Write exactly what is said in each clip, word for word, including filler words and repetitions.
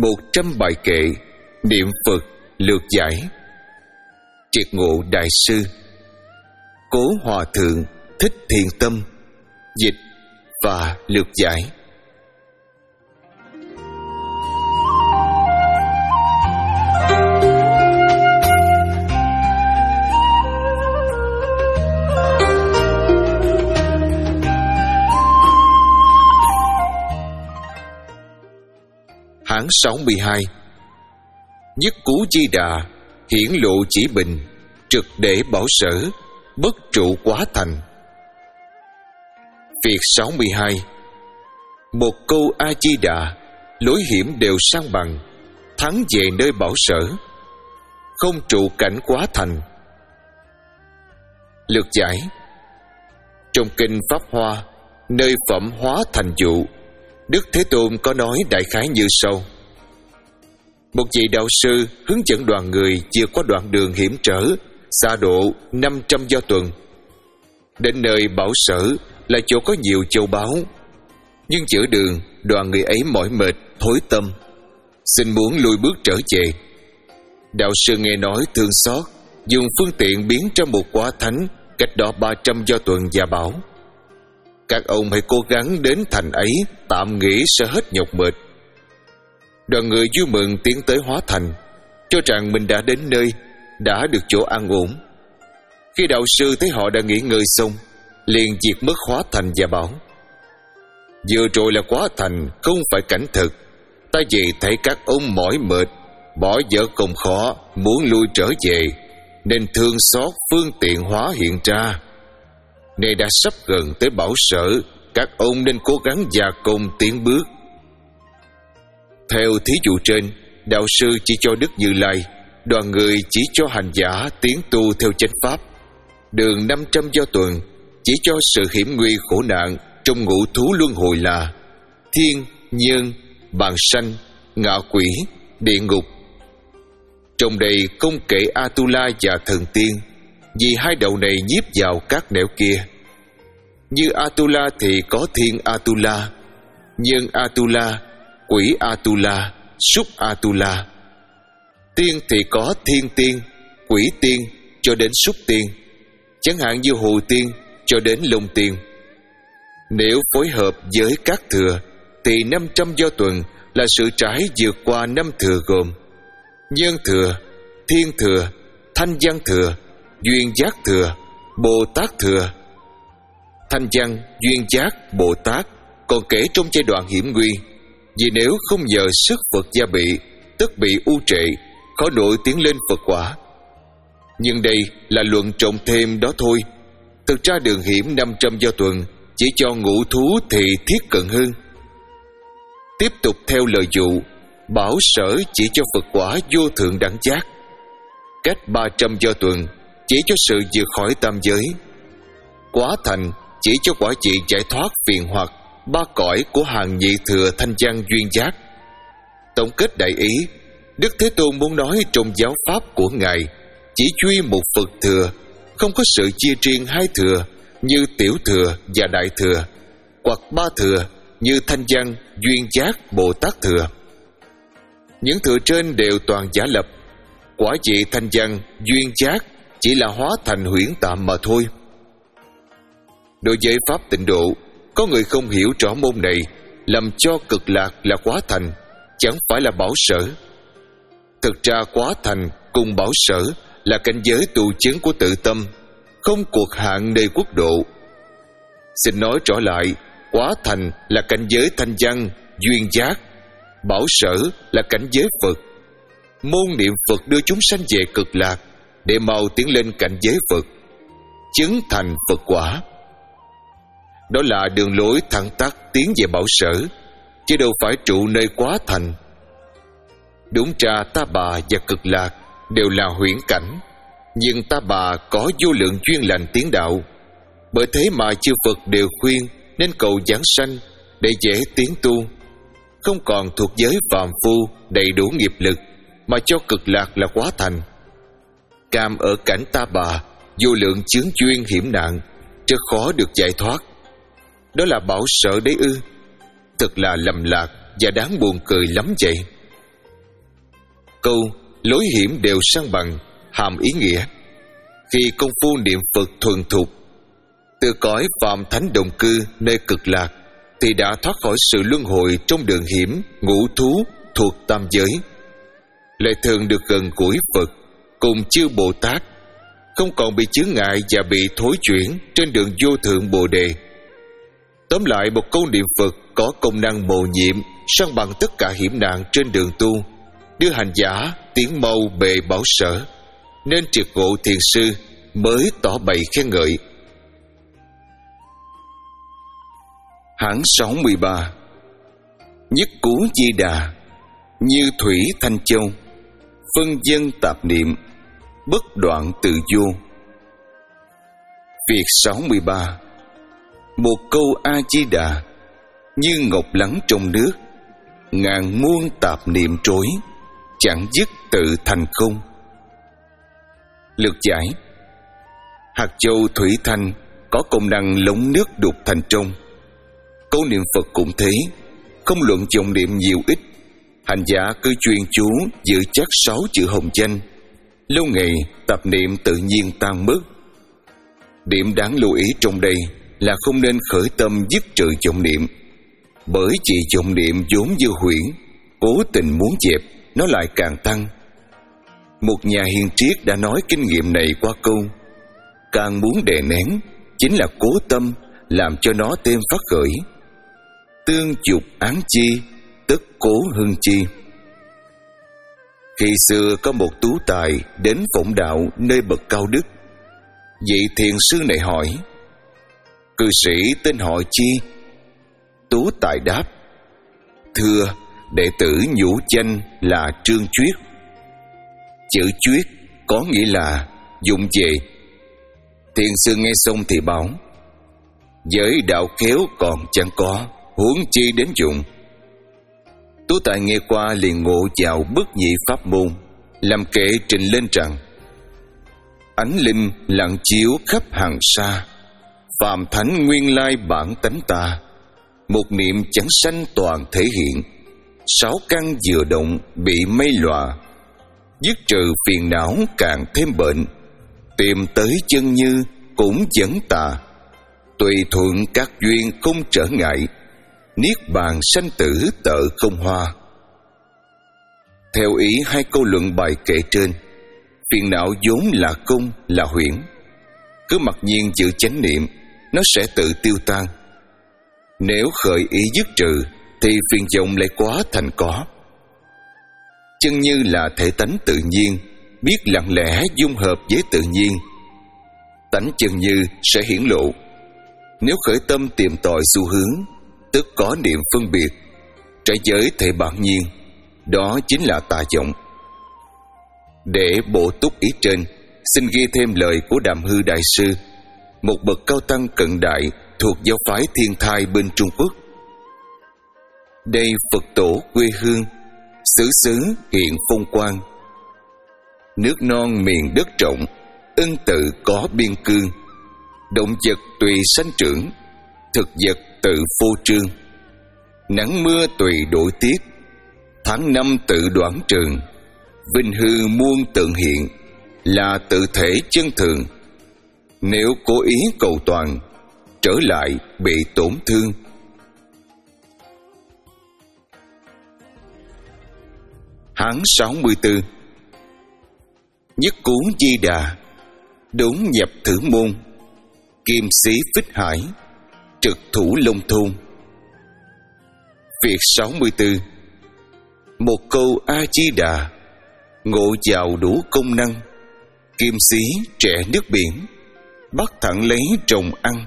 một trăm bài kệ niệm Phật lược giải. Triệt Ngộ Đại Sư, Cố Hòa Thượng Thích Thiện Tâm dịch và lược giải. Hán sáu mươi hai. Nhất Cú Di Đà hiển lộ chỉ bình, trực để bảo sở, bất trụ quá thành. Việc sáu mươi hai. Một câu A Di Đà, lối hiểm đều sang bằng, thắng về nơi bảo sở, không trụ cảnh quá thành. Lược giải. Trong kinh Pháp Hoa, nơi phẩm hóa thành dụ, Đức Thế Tôn có nói đại khái như sau: một vị đạo sư hướng dẫn đoàn người vượt qua đoạn đường hiểm trở, xa độ năm trăm do tuần. Đến nơi bảo sở là chỗ có nhiều châu báu, nhưng giữa đường đoàn người ấy mỏi mệt, thối tâm, xin muốn lùi bước trở về. Đạo sư nghe nói thương xót, dùng phương tiện biến ra một quả thánh cách đó ba trăm do tuần và bảo: các ông hãy cố gắng đến thành ấy, tạm nghỉ sẽ hết nhọc mệt. Đoàn người vui mừng tiến tới hóa thành, cho rằng mình đã đến nơi, đã được chỗ an ổn. Khi đạo sư thấy họ đã nghỉ ngơi xong, liền diệt mất hóa thành và bảo: vừa rồi là quá thành, không phải cảnh thực. Ta vì thấy các ông mỏi mệt, bỏ dở công khó, muốn lui trở về, nên thương xót phương tiện hóa hiện ra. Nay đã sắp gần tới bảo sở, các ông nên cố gắng gia công tiến bước. Theo thí dụ trên, đạo sư chỉ cho Đức Như Lai, đoàn người chỉ cho hành giả tiến tu theo chánh pháp. Đường năm trăm do tuần chỉ cho sự hiểm nguy khổ nạn trong ngũ thú luân hồi là thiên, nhân, bàn sanh, ngạ quỷ, địa ngục. Trong đây không kể Atula và thần tiên, vì hai đầu này nhiếp vào các nẻo kia. Như Atula thì có thiên Atula, nhân Atula, quỷ Atula, súc Atula. Tiên thì có thiên tiên, quỷ tiên cho đến súc tiên, chẳng hạn như hồ tiên cho đến long tiên. Nếu phối hợp với các thừa thì năm trăm do tuần là sự trải vượt qua năm thừa gồm nhân thừa, thiên thừa, thanh văn thừa, duyên giác thừa, Bồ Tát thừa. Thanh văn, duyên giác, Bồ Tát còn kể trong giai đoạn hiểm nguy, vì nếu không nhờ sức Phật gia bị, tất bị u trệ, khó nổi tiến lên Phật quả. Nhưng đây là luận trọng thêm đó thôi. Thực ra đường hiểm năm trăm do tuần chỉ cho ngũ thú thì thiết cận hơn. Tiếp tục theo lời dụ, bảo sở chỉ cho Phật quả vô thượng đẳng giác. Cách ba trăm do tuần chỉ cho sự vượt khỏi tam giới. Quá thành chỉ cho quả vị giải thoát phiền hoặc ba cõi của hàng nhị thừa thanh văn duyên giác. Tổng kết đại ý, Đức Thế Tôn muốn nói trong giáo pháp của Ngài chỉ duy một Phật thừa, không có sự chia riêng hai thừa như tiểu thừa và đại thừa, hoặc ba thừa như thanh văn, duyên giác, Bồ Tát thừa. Những thừa trên đều toàn giả lập. Quả vị thanh văn, duyên giác chỉ là hóa thành huyễn tạm mà thôi. Đối với pháp tịnh độ, có người không hiểu rõ môn này, lầm cho cực lạc là quá thành, chẳng phải là bảo sở. Thực ra quá thành cùng bảo sở là cảnh giới tu chứng của tự tâm, không cuộc hạn nơi quốc độ. Xin nói rõ lại, quá thành là cảnh giới thanh văn, duyên giác, bảo sở là cảnh giới Phật. Môn niệm Phật đưa chúng sanh về cực lạc để mau tiến lên cảnh giới Phật, chứng thành Phật quả. Đó là đường lối thẳng tắc tiến về bảo sở, chứ đâu phải trụ nơi quá thành. Đúng ra Ta Bà và cực lạc đều là huyễn cảnh, nhưng Ta Bà có vô lượng duyên lành tiến đạo. Bởi thế mà chư Phật đều khuyên nên cầu giảng sanh để dễ tiến tu, không còn thuộc giới phàm phu đầy đủ nghiệp lực, mà cho cực lạc là quá thành. Cam ở cảnh Ta Bà, vô lượng chướng duyên hiểm nạn, rất khó được giải thoát. Đó là bảo sở đấy ư? Thật là lầm lạc và đáng buồn cười lắm vậy. Câu lối hiểm đều sang bằng hàm ý nghĩa khi công phu niệm Phật thuần thục, từ cõi phàm thánh đồng cư nơi cực lạc thì đã thoát khỏi sự luân hồi trong đường hiểm ngũ thú thuộc tam giới, lại thường được gần gũi Phật cùng chư Bồ Tát, không còn bị chướng ngại và bị thối chuyển trên đường vô thượng Bồ Đề. Tóm lại, một câu niệm Phật có công năng mầu nhiệm san bằng tất cả hiểm nạn trên đường tu, đưa hành giả tiến mau bề bảo sở, nên triệt ngộ thiền sư mới tỏ bày khen ngợi. Hãng sáu mươi ba. Nhất cú Di Đà, như thủy thanh châu, phân dân tạp niệm, bất đoạn tự vô. Việc sáu mươi ba. Một câu A Di Đà như ngọc lắng trong nước, ngàn muôn tạp niệm trối, chẳng dứt tự thành không. Lược giải. Hạt châu thủy thanh có công năng lống nước đục thành trong. Câu niệm Phật cũng thế, không luận dòng niệm nhiều ít, hành giả cứ chuyên chú giữ chắc sáu chữ hồng danh, lâu ngày tập niệm tự nhiên tan mất. Điểm đáng lưu ý trong đây là không nên khởi tâm dứt trừ vọng niệm, bởi chỉ vọng niệm vốn dư huyễn, cố tình muốn dẹp nó lại càng tăng. Một nhà hiền triết đã nói kinh nghiệm này qua câu: càng muốn đè nén, chính là cố tâm làm cho nó thêm phát khởi. Tương dục án chi, tất cố hưng chi. Khi xưa có một tú tài đến phụng đạo nơi bậc cao đức. Vị thiền sư này hỏi: cư sĩ tên họ chi? Tú tài đáp: thưa, đệ tử nhũ danh là Trương Chuyết. Chữ Chuyết có nghĩa là dụng về. Thiền sư nghe xong thì bảo: giới đạo khéo còn chẳng có, huống chi đến dụng. Tú tài nghe qua liền ngộ vào bất nhị pháp môn, làm kệ trình lên rằng: ánh linh lặng chiếu khắp hàng xa, phàm thánh nguyên lai bản tánh ta, một niệm chẳng sanh toàn thể hiện, sáu căn vừa động bị mây lòa, dứt trừ phiền não càng thêm bệnh, tìm tới chân như cũng vẫn tà, tùy thuận các duyên không trở ngại, niết bàn sanh tử tợ không hoa. Theo ý hai câu luận bài kể trên, phiền não vốn là công là huyễn, cứ mặc nhiên giữ chánh niệm, nó sẽ tự tiêu tan. Nếu khởi ý dứt trừ thì phiền vọng lại quá thành có. Chân như là thể tánh tự nhiên, biết lặng lẽ dung hợp với tự nhiên. Tánh chân như sẽ hiển lộ. Nếu khởi tâm tìm tòi xu hướng, tức có niệm phân biệt, trái giới thể bản nhiên, đó chính là tà vọng. Để bổ túc ý trên, xin ghi thêm lời của Đàm Hư Đại Sư, một bậc cao tăng cận đại thuộc giáo phái Thiên Thai bên Trung Quốc. Đây Phật tổ quê hương, xứ xứ hiện phong quang. Nước non miền đất rộng, ân tự có biên cương. Động vật tùy sanh trưởng, thực vật tự phô trương. Nắng mưa tùy đổi tiết, tháng năm tự đoán trường. Vinh hư muôn tượng hiện, là tự thể chân thường. Nếu cố ý cầu toàn, trở lại bị tổn thương. Hán sáu mươi tư. Nhất cú Di Đà, đốn nhập thử môn, kim sĩ phích hải, trực thủ long thôn. Việc sáu mươi tư. Một câu A Di Đà, ngộ vào đủ công năng, kim sĩ trẻ nước biển, bắt thẳng lấy trồng ăn.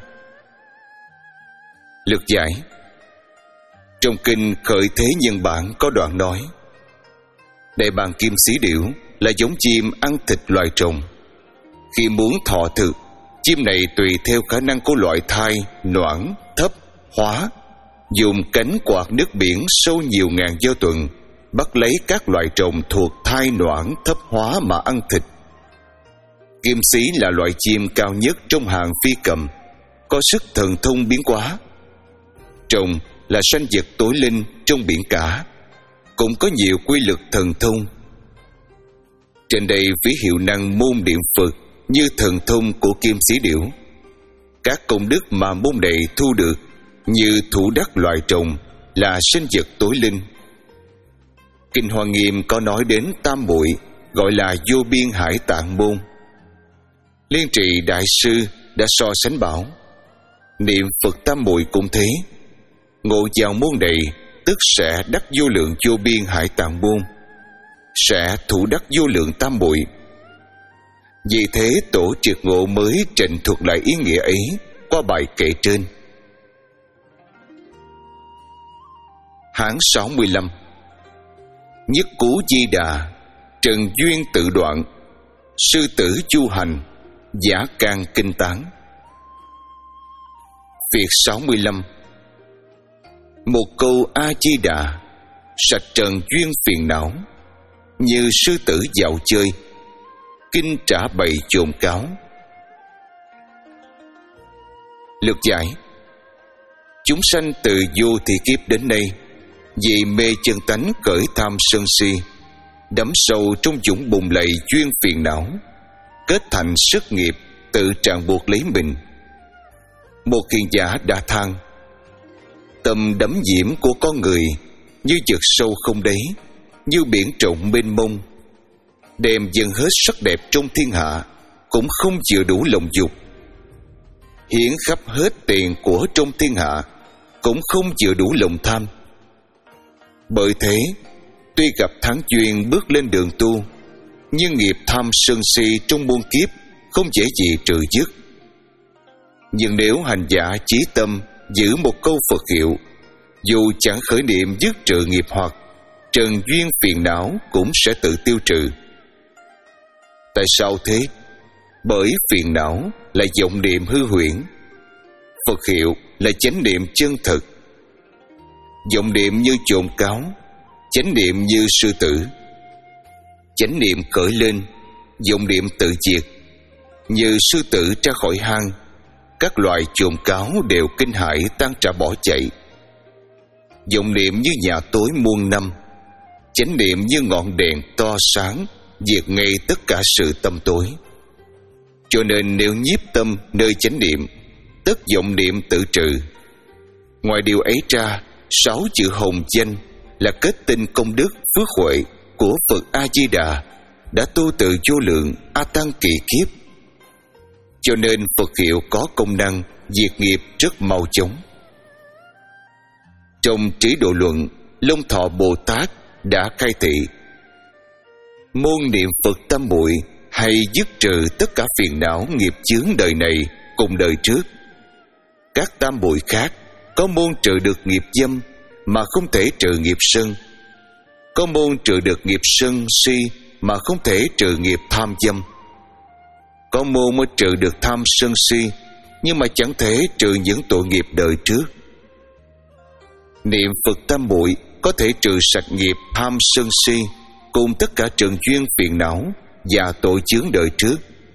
Lược giải. Trong kinh Khởi Thế Nhân Bản có đoạn nói: đại bàng kim sĩ điểu là giống chim ăn thịt loài trùng. Khi muốn thọ thực, chim này tùy theo khả năng của loại thai, noãn, thấp, hóa, dùng cánh quạt nước biển sâu nhiều ngàn do tuần, bắt lấy các loài trùng thuộc thai noãn thấp hóa mà ăn thịt. Kim sĩ là loại chim cao nhất trong hàng phi cầm, có sức thần thông biến hóa. Trùng là sanh vật tối linh trong biển cả, cũng có nhiều quy lực thần thông. Trên đây ví hiệu năng môn niệm Phật như thần thông của Kim Sĩ Điểu. Các công đức mà môn đệ thu được như thủ đắc loài trồng, là sinh vật tối linh. Kinh Hoa Nghiêm có nói đến tam muội, gọi là vô biên hải tạng môn. Liên Trì Đại Sư đã so sánh bảo, niệm Phật tam muội cũng thế, ngộ vào môn này tức sẽ đắc vô lượng vô biên hải tạng môn, sẽ thủ đắc vô lượng tam muội. Vì thế tổ triệt ngộ mới trình thuật lại ý nghĩa ấy qua bài kệ trên. Hán sáu mươi lăm. Nhất Cú Di Đà, trần duyên tự đoạn, sư tử chu hành, giả can kinh tán. Việc sáu mươi lăm. Một câu A Di Đà, sạch trần duyên phiền não, như sư tử dạo chơi, kinh trả bày chồn cáo. Lược giải. Chúng sanh từ vô thị kiếp đến nay, vì mê chân tánh cởi tham sân si, đắm sâu trong dũng bùn lầy duyên phiền não, kết thành sức nghiệp tự ràng buộc lấy mình. Một hiền giả đã than, tâm đắm nhiễm của con người như vực sâu không đáy, như biển rộng mênh mông, đem dâng hết sắc đẹp trong thiên hạ cũng không chịu đủ lòng dục, hiến khắp hết tiền của trong thiên hạ cũng không chịu đủ lòng tham. Bởi thế, tuy gặp thắng duyên bước lên đường tu, nhưng nghiệp tham sân si trong muôn kiếp không dễ gì trừ dứt. Nhưng nếu hành giả chí tâm giữ một câu Phật hiệu, dù chẳng khởi niệm dứt trừ nghiệp hoặc, trần duyên phiền não cũng sẽ tự tiêu trừ. Tại sao thế? Bởi phiền não là vọng niệm hư huyễn, Phật hiệu là chánh niệm chân thực. Vọng niệm như chồn cáo, chánh niệm như sư tử. Chánh niệm khởi lên, vọng niệm tự diệt. Như sư tử ra khỏi hang, các loài chồn cáo đều kinh hãi tan rã bỏ chạy. Vọng niệm như nhà tối muôn năm, chánh niệm như ngọn đèn to sáng, diệt ngay tất cả sự tâm tối. Cho nên nếu nhiếp tâm nơi chánh niệm, tất vọng niệm tự trừ. Ngoài điều ấy ra, sáu chữ hồng danh là kết tinh công đức phước huệ của Phật A Di Đà đã tu từ vô lượng a tăng kỳ kiếp. Cho nên Phật hiệu có công năng diệt nghiệp rất mau chóng. Trong Trí Độ Luận, Long Thọ Bồ Tát đã khai thị, môn niệm Phật tam muội hay dứt trừ tất cả phiền não nghiệp chướng đời này cùng đời trước. Các tam muội khác có môn trừ được nghiệp dâm mà không thể trừ nghiệp sân, có môn trừ được nghiệp sân si mà không thể trừ nghiệp tham dâm, có môn mới trừ được tham sân si nhưng mà chẳng thể trừ những tội nghiệp đời trước. Niệm Phật tam muội có thể trừ sạch nghiệp tham sân si cùng tất cả trần duyên phiền não và tội chướng đời trước.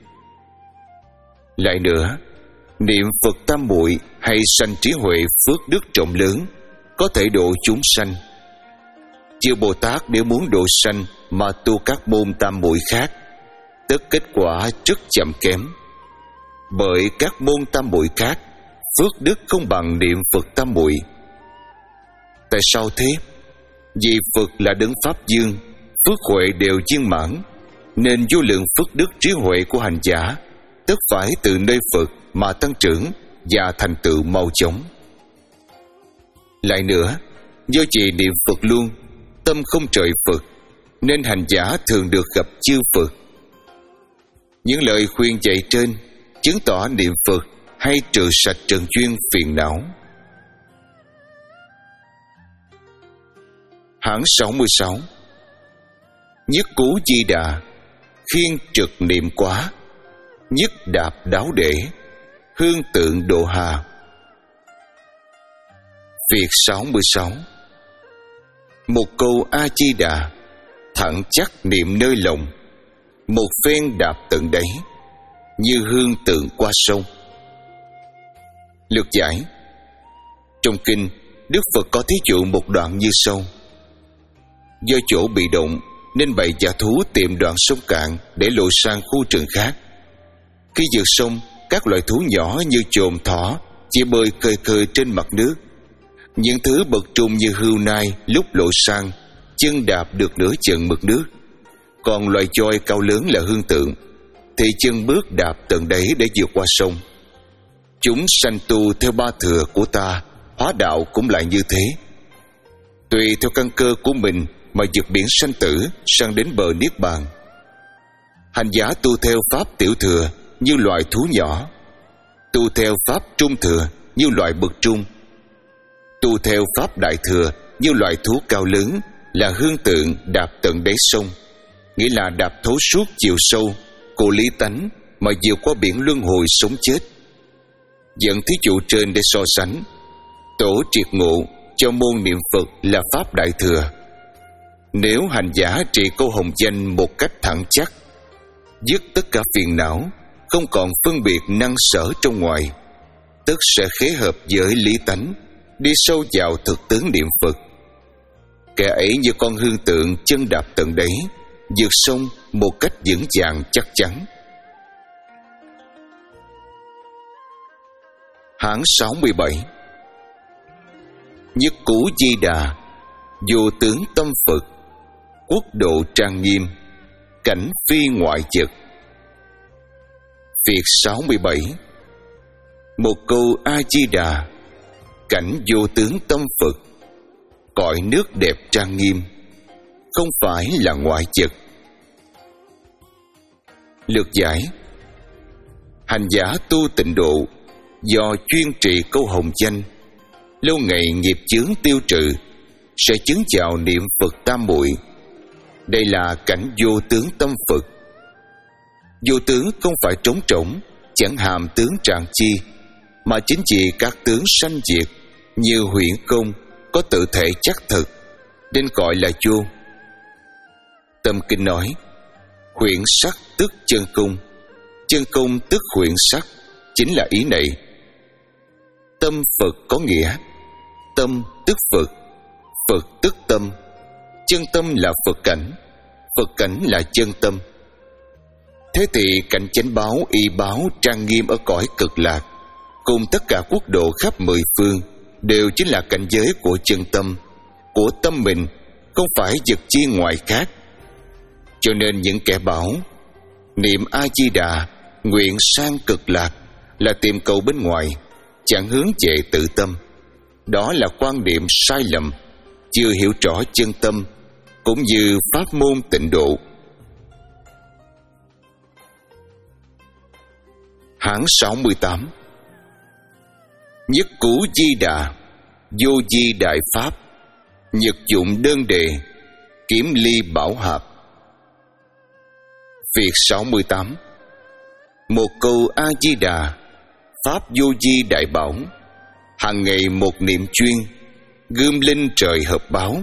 Lại nữa, niệm Phật tam muội hay sanh trí huệ phước đức rộng lớn, có thể độ chúng sanh. Chư Bồ Tát nếu muốn độ sanh mà tu các môn tam muội khác, tất kết quả rất chậm kém. Bởi các môn tam muội khác, phước đức không bằng niệm Phật tam muội. Tại sao thế? Vì Phật là đấng pháp dương, phước huệ đều viên mãn, nên vô lượng phước đức trí huệ của hành giả tất phải từ nơi Phật mà tăng trưởng và thành tựu mau chóng. Lại nữa, do chỉ niệm Phật luôn, tâm không rời Phật, nên hành giả thường được gặp chư Phật. Những lời khuyên dạy trên chứng tỏ niệm Phật hay trừ sạch trần duyên phiền não. Hán sáu mươi sáu. Nhất Cú Di Đà, khiên trực niệm quá, nhất đạp đáo để, hương tượng độ hà. Việc sáu mươi sáu. Một câu A Di Đà, thẳng chắc niệm nơi lòng, một phen đạp tận đáy, như hương tượng qua sông. Lược giải. Trong kinh, Đức Phật có thí dụ một đoạn như sau. Do chỗ bị động nên bầy dã thú tìm đoạn sông cạn để lội sang khu rừng khác. Khi vượt sông, các loài thú nhỏ như chồn, thỏ chỉ bơi khơi khơi trên mặt nước. Những thứ bậc trung như hươu nai lúc lội sang, chân đạp được nửa chân mực nước. Còn loài voi cao lớn là hương tượng thì chân bước đạp tận đáy để vượt qua sông. Chúng sanh tu theo ba thừa của ta, hóa đạo cũng lại như thế. Tùy theo căn cơ của mình mà vượt biển sanh tử sang đến bờ niết bàn. Hành giả tu theo pháp tiểu thừa như loài thú nhỏ, tu theo pháp trung thừa như loài bậc trung, tu theo pháp đại thừa như loài thú cao lớn là hương tượng đạp tận đáy sông, nghĩa là đạp thấu suốt chiều sâu của lý tánh mà vượt qua biển luân hồi sống chết. Dẫn thí dụ trên để so sánh, tổ triệt ngộ cho môn niệm Phật là pháp đại thừa. Nếu hành giả trì câu hồng danh một cách thẳng chắc, dứt tất cả phiền não, không còn phân biệt năng sở trong ngoài, tức sẽ khế hợp với lý tánh, đi sâu vào thực tướng niệm Phật. Kẻ ấy như con hương tượng chân đạp tận đáy, vượt sông một cách vững vàng chắc chắn. Hán sáu mươi bảy. Nhất cú Di Đà, vô tướng tâm Phật, quốc độ trang nghiêm, cảnh phi ngoại vật. Việc sáu mươi bảy. Một câu A Di Đà, cảnh vô tướng tâm Phật, cõi nước đẹp trang nghiêm, không phải là ngoại vật. Lược giải. Hành giả tu tịnh độ do chuyên trì câu hồng danh, lâu ngày nghiệp chướng tiêu trừ, sẽ chứng vào niệm Phật tam muội. Đây là cảnh vô tướng tâm Phật. Vô tướng không phải trống trống, chẳng hàm tướng trạng chi, mà chính vì các tướng sanh diệt như huyễn không, có tự thể chắc thực, nên gọi là vô. Tâm kinh nói, huyễn sắc tức chân cung, chân cung tức huyễn sắc, chính là ý này. Tâm Phật có nghĩa tâm tức Phật, Phật tức tâm. Chân tâm là Phật cảnh, Phật cảnh là chân tâm. Thế thì cảnh chánh báo, y báo trang nghiêm ở cõi cực lạc, cùng tất cả quốc độ khắp mười phương, đều chính là cảnh giới của chân tâm, của tâm mình, không phải vật chi ngoài khác. Cho nên những kẻ bảo niệm A Di Đà nguyện sang cực lạc là tìm cầu bên ngoài, chẳng hướng về tự tâm. Đó là quan điểm sai lầm, chưa hiểu rõ chân tâm, cũng như pháp môn tịnh độ. Hán sáu mươi tám. Nhất cú Di Đà, vô di đại pháp, nhật dụng đơn đề, kiếm ly bảo hạp. Việc sáu mươi tám. Một câu A Di Đà, pháp vô di đại bảo, hàng ngày một niệm chuyên, gươm linh trời hợp báo.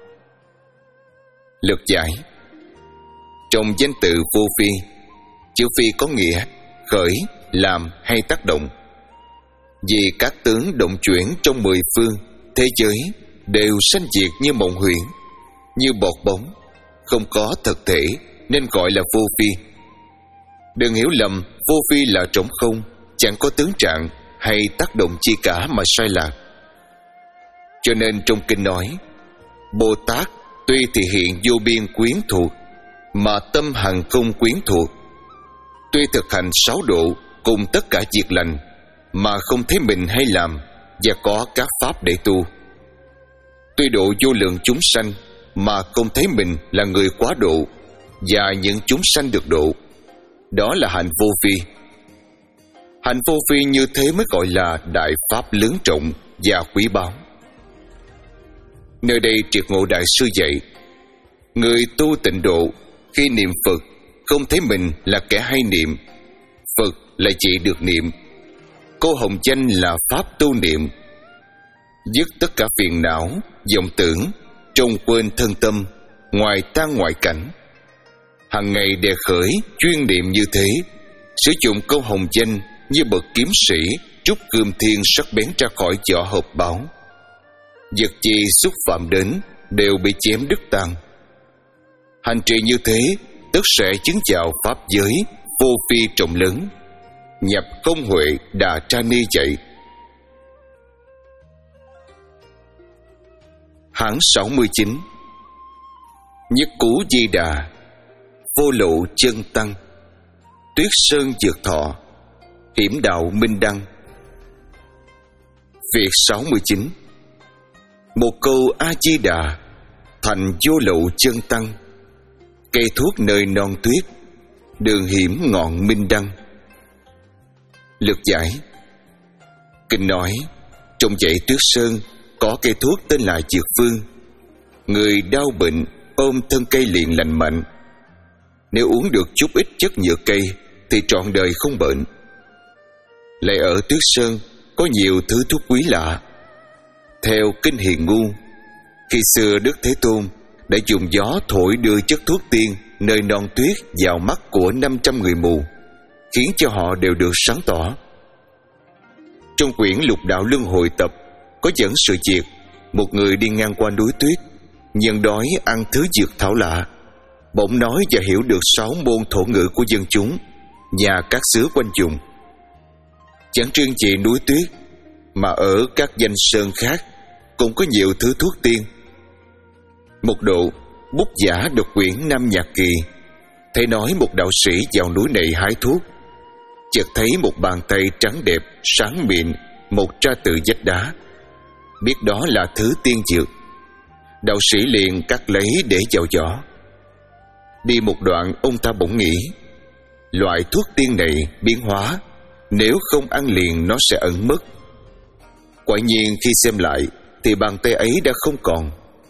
Lược giải. Trong danh tự vô phi, chữ phi có nghĩa khởi, làm hay tác động. Vì các tướng động chuyển trong mười phương thế giới đều sanh diệt như mộng huyễn, như bọt bóng, không có thực thể, nên gọi là vô phi. Đừng hiểu lầm vô phi là trống không, chẳng có tướng trạng hay tác động chi cả mà sai lạc. Cho nên trong kinh nói, Bồ Tát tuy thì hiện vô biên quyến thuộc, mà tâm hằng không quyến thuộc. Tuy thực hành sáu độ cùng tất cả việc lành, mà không thấy mình hay làm, và có các pháp để tu. Tuy độ vô lượng chúng sanh, mà không thấy mình là người quá độ, và những chúng sanh được độ. Đó là hạnh vô phi. Hạnh vô phi như thế mới gọi là đại pháp lớn trọng và quý báu. Nơi đây Triệt Ngộ Đại Sư dạy, người tu tịnh độ khi niệm Phật không thấy mình là kẻ hay niệm, Phật là chỉ được niệm. Câu hồng danh là pháp tu niệm, dứt tất cả phiền não, vọng tưởng, trông quên thân tâm, ngoài tan ngoại cảnh. Hằng ngày đề khởi chuyên niệm như thế, sử dụng câu hồng danh như bậc kiếm sĩ rút cương thiên sắc bén ra khỏi vỏ hộp báo. Vật gì xúc phạm đến đều bị chém đứt tan. Hành trì như thế tất sẽ chứng chào pháp giới vô phi trọng lớn, nhập không huệ đà tra ni chạy. Hãng sáu mươi chín. Nhất cú di đà, vô lộ chân tăng, tuyết sơn dược thọ, hiểm đạo minh đăng. Việc sáu mươi chín. Một câu A Di Đà thành vô lộ chân tăng, cây thuốc nơi non tuyết, đường hiểm ngọn minh đăng. Lược giải. Kinh nói trong dãy Tuyết Sơn có cây thuốc tên là Dược Vương. Người đau bệnh ôm thân cây liền lành mạnh. Nếu uống được chút ít chất nhựa cây thì trọn đời không bệnh. Lại ở Tuyết Sơn có nhiều thứ thuốc quý lạ. Theo Kinh Hiền Ngu, khi xưa Đức Thế Tôn đã dùng gió thổi đưa chất thuốc tiên nơi non tuyết vào mắt của năm trăm người mù, khiến cho họ đều được sáng tỏ. Trong quyển Lục Đạo Luân Hồi Tập có dẫn sự việc một người đi ngang qua núi tuyết, nhân đói ăn thứ dược thảo lạ, bỗng nói và hiểu được sáu môn thổ ngữ của dân chúng và các xứ quanh vùng. Chẳng riêng chỉ núi tuyết, mà ở các danh sơn khác cũng có nhiều thứ thuốc tiên. Một độ, bút giả đọc quyển Nam Nhạc Kỳ thấy nói một đạo sĩ vào núi này hái thuốc, chợt thấy một bàn tay trắng đẹp sáng mịn một ra từ vách đá, biết đó là thứ tiên dược. Đạo sĩ liền cắt lấy để vào giỏ. Đi một đoạn, ông ta bỗng nghĩ, loại thuốc tiên này biến hóa, nếu không ăn liền nó sẽ ẩn mất. Quả nhiên khi xem lại thì bàn tay ấy đã không còn.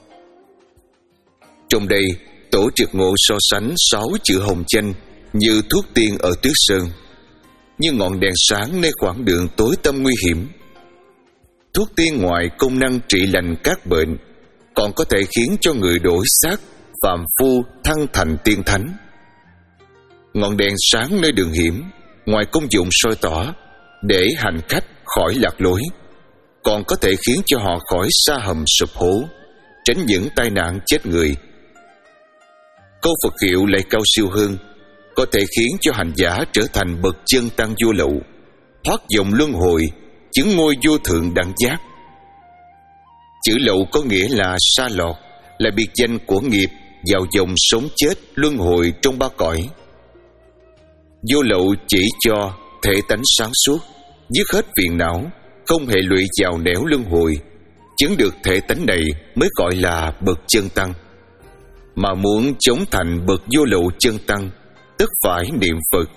Trong đây, Tổ Triệt Ngộ so sánh sáu chữ hồng chanh như thuốc tiên ở Tuyết Sơn, như ngọn đèn sáng nơi khoảng đường tối tăm nguy hiểm. Thuốc tiên ngoài công năng trị lành các bệnh, còn có thể khiến cho người đổi xác phàm phu thăng thành tiên thánh. Ngọn đèn sáng nơi đường hiểm, ngoài công dụng soi tỏ để hành khách khỏi lạc lối, còn có thể khiến cho họ khỏi sa hầm sụp hố, tránh những tai nạn chết người. Câu Phật hiệu lại cao siêu hơn, có thể khiến cho hành giả trở thành bậc chân tăng vô lậu, thoát vòng luân hồi, chứng ngôi vô thượng đẳng giác. Chữ lậu có nghĩa là sa lọt, là biệt danh của nghiệp vào dòng sống chết luân hồi trong ba cõi. Vô lậu chỉ cho thể tánh sáng suốt, dứt hết phiền não, không hệ lụy vào nẻo luân hồi, chứng được thể tánh này mới gọi là bậc chân tăng. Mà muốn chống thành bậc vô lậu chân tăng, tức phải niệm Phật.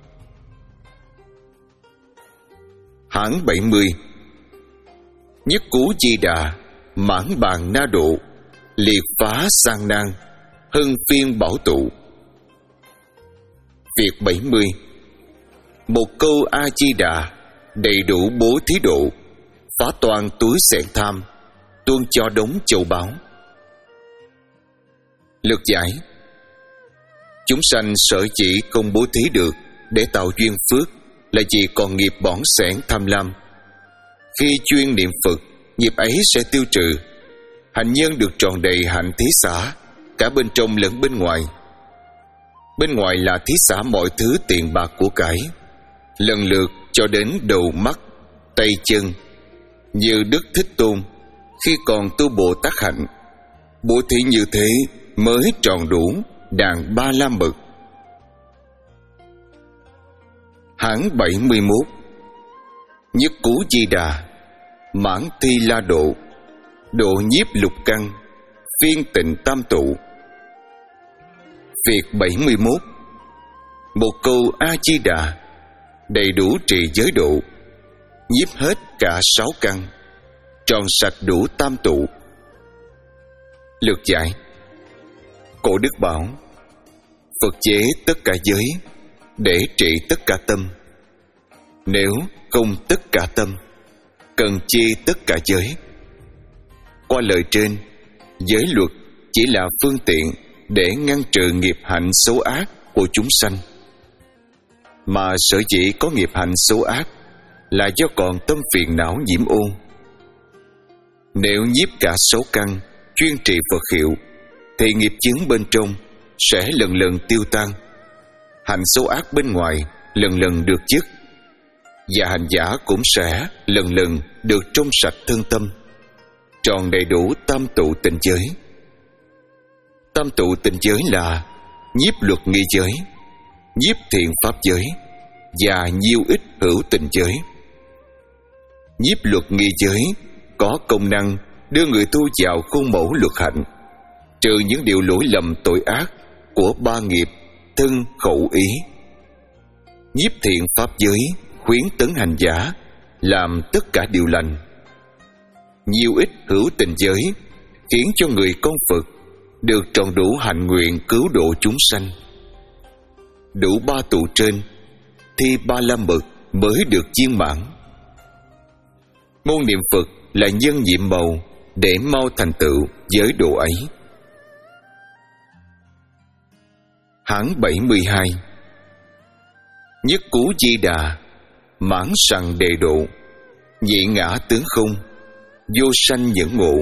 Hãng bảy mươi. Nhất cú di đà, mãn bàn na độ, liệt phá sang nan, hưng phiên bảo tụ. Việc bảy mươi. Một câu A Di Đà đầy đủ bố thí độ, phá toàn túi xẻn tham, tuôn cho đống châu báu. Lược giải. Chúng sanh sở chỉ không bố thí được để tạo duyên phước là vì còn nghiệp bỏn xẻn tham lam. Khi chuyên niệm Phật, nghiệp ấy sẽ tiêu trừ, hạnh nhân được tròn đầy hạnh thí xả, cả bên trong lẫn bên ngoài. Bên ngoài là thí xả mọi thứ tiền bạc của cải, lần lượt cho đến đầu mắt, tay chân. Như Đức Thích Tôn khi còn tu Bồ Tát hạnh, bố thí như thế mới tròn đủ đàn ba la mật. Hãng bảy mươi mốt. Nhất cú di đà, mãn thi la độ, độ nhiếp lục căn, phiên tịnh tam tụ. Việc bảy mươi mốt. Một câu A Di Đà đầy đủ trì giới độ, nhiếp hết cả sáu căn, tròn sạch đủ tam tụ. Lược giải. Cổ đức bảo, Phật chế tất cả giới để trị tất cả tâm. Nếu không tất cả tâm, cần chi tất cả giới. Qua lời trên, giới luật chỉ là phương tiện để ngăn trừ nghiệp hạnh xấu ác của chúng sanh. Mà sở dĩ có nghiệp hạnh xấu ác là do còn tâm phiền não nhiễm ô. Nếu nhiếp cả sáu căn, chuyên trị Phật hiệu, thì nghiệp chướng bên trong sẽ lần lần tiêu tan, hạnh xấu ác bên ngoài lần lần được dứt, và hành giả cũng sẽ lần lần được trong sạch thân tâm, tròn đầy đủ tam tụ tịnh giới. Tam tụ tịnh giới là nhiếp luật nghi giới, nhiếp thiện pháp giới và nhiêu ích hữu tịnh giới. Nhiếp luật nghi giới có công năng đưa người tu vào khuôn mẫu luật hạnh, trừ những điều lỗi lầm tội ác của ba nghiệp thân khẩu ý. Nhiếp thiện pháp giới khuyến tấn hành giả làm tất cả điều lành. Nhiều ích hữu tình giới khiến cho người con Phật được tròn đủ hạnh nguyện cứu độ chúng sanh. Đủ ba tụ trên thì ba la mật mới được viên mãn. Môn niệm Phật là nhân nhiệm màu để mau thành tựu giới độ ấy. Hán bảy mươi hai. Nhất cú di đà, mãn sằng đề độ, nhị ngã tướng không, vô sanh nhẫn ngộ.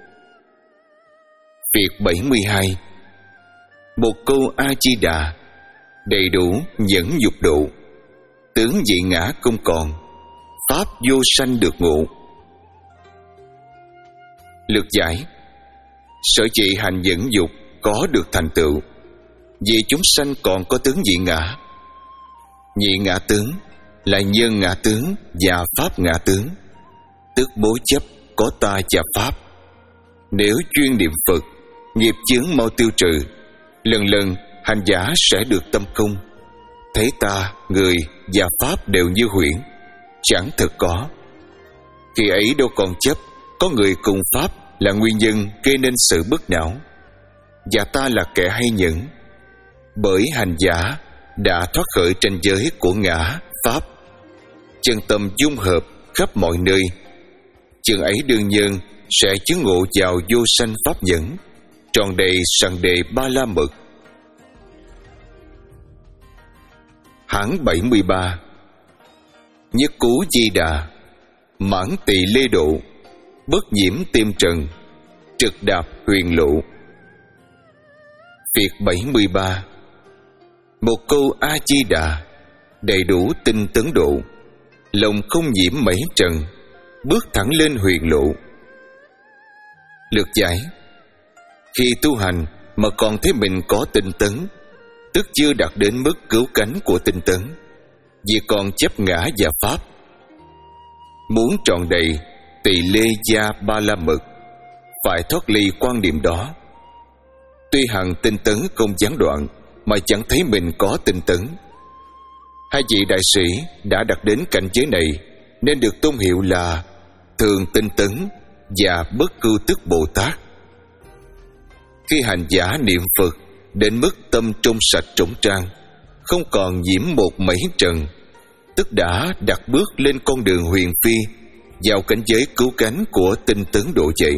Việc bảy mươi hai. Một câu A Di Đà đầy đủ nhẫn dục độ, tướng dị ngã không còn, pháp vô sanh được ngộ. Lược giải: sở dĩ hành nhẫn dục có được thành tựu vì chúng sanh còn có tướng dị ngã. Nhị ngã tướng là nhân ngã tướng và pháp ngã tướng, tức bố chấp có ta và pháp. Nếu chuyên niệm Phật, nghiệp chướng mau tiêu trừ, lần lần hành giả sẽ được tâm không, thấy ta, người và pháp đều như huyễn, chẳng thực có. Khi ấy đâu còn chấp có người cùng pháp là nguyên nhân gây nên sự bất não, và ta là kẻ hay nhẫn. Bởi hành giả đã thoát khỏi tranh giới của ngã, pháp, chân tâm dung hợp khắp mọi nơi, chừng ấy đương nhiên sẽ chứng ngộ vào vô sanh pháp nhẫn, tròn đầy sằng đề ba la mật. Hán bảy mươi ba. Nhất cú di đà, mãn tỳ lê độ, bất nhiễm tiêm trần, trực đạp huyền lộ. Việc bảy mươi ba. Một câu A Di Đà đầy đủ tinh tấn độ, lòng không nhiễm mảy trần, bước thẳng lên huyền lộ. Lược giải: khi tu hành mà còn thấy mình có tinh tấn, tức chưa đạt đến mức cứu cánh của tinh tấn, vì còn chấp ngã và pháp. Muốn tròn đầy tỳ lê gia ba la mật, phải thoát ly quan niệm đó. Tuy hằng tinh tấn không gián đoạn, mà chẳng thấy mình có tinh tấn. Hai vị đại sĩ đã đạt đến cảnh giới này nên được tôn hiệu là thường tinh tấn và bất cưu tức Bồ Tát. Khi hành giả niệm Phật đến mức tâm trong sạch trống trang, không còn nhiễm một mảy trần, tức đã đặt bước lên con đường huyền phi vào cảnh giới cứu cánh của tinh tấn độ dậy.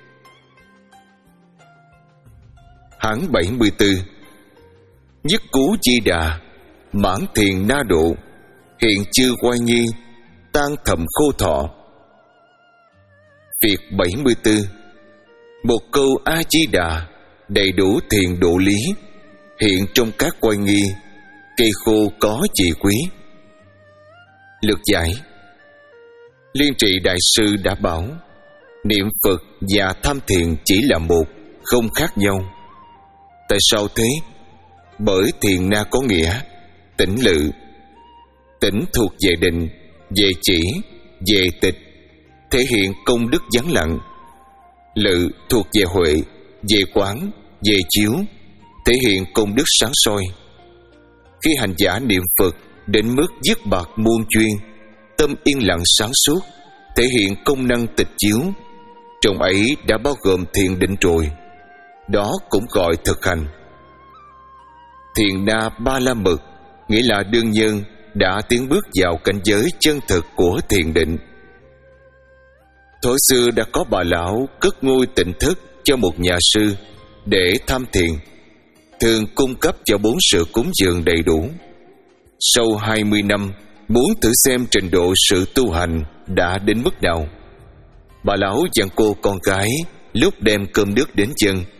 Hán bảy mươi tư. Nhất cú di đà, mãn thiền na độ, hiện chư oai nghi, tan thầm khô thọ. Việc bảy mươi tư. Một câu A Di Đà đầy đủ thiền độ lý, hiện trong các oai nghi, cây khô có trì quý. Lược giải: Liên Trì đại sư đã bảo, niệm Phật và tham thiền chỉ là một, không khác nhau. Tại sao thế? Bởi thiền na có nghĩa tĩnh lự. Tĩnh thuộc về định, về chỉ, về tịch, thể hiện công đức vắng lặng. Lự thuộc về huệ, về quán, về chiếu, thể hiện công đức sáng soi. Khi hành giả niệm Phật đến mức dứt bạc muôn chuyên, tâm yên lặng sáng suốt, thể hiện công năng tịch chiếu, trong ấy đã bao gồm thiền định rồi. Đó cũng gọi thực hành. Thiền na ba la mật nghĩa là đương nhân đã tiến bước vào cảnh giới chân thực của thiền định. Thuở xưa đã có bà lão cất ngôi tịnh thất cho một nhà sư để tham thiền, thường cung cấp cho bốn sự cúng dường đầy đủ. Sau hai mươi năm, muốn thử xem trình độ sự tu hành đã đến mức nào, bà lão dặn cô con gái lúc đem cơm nước đến chân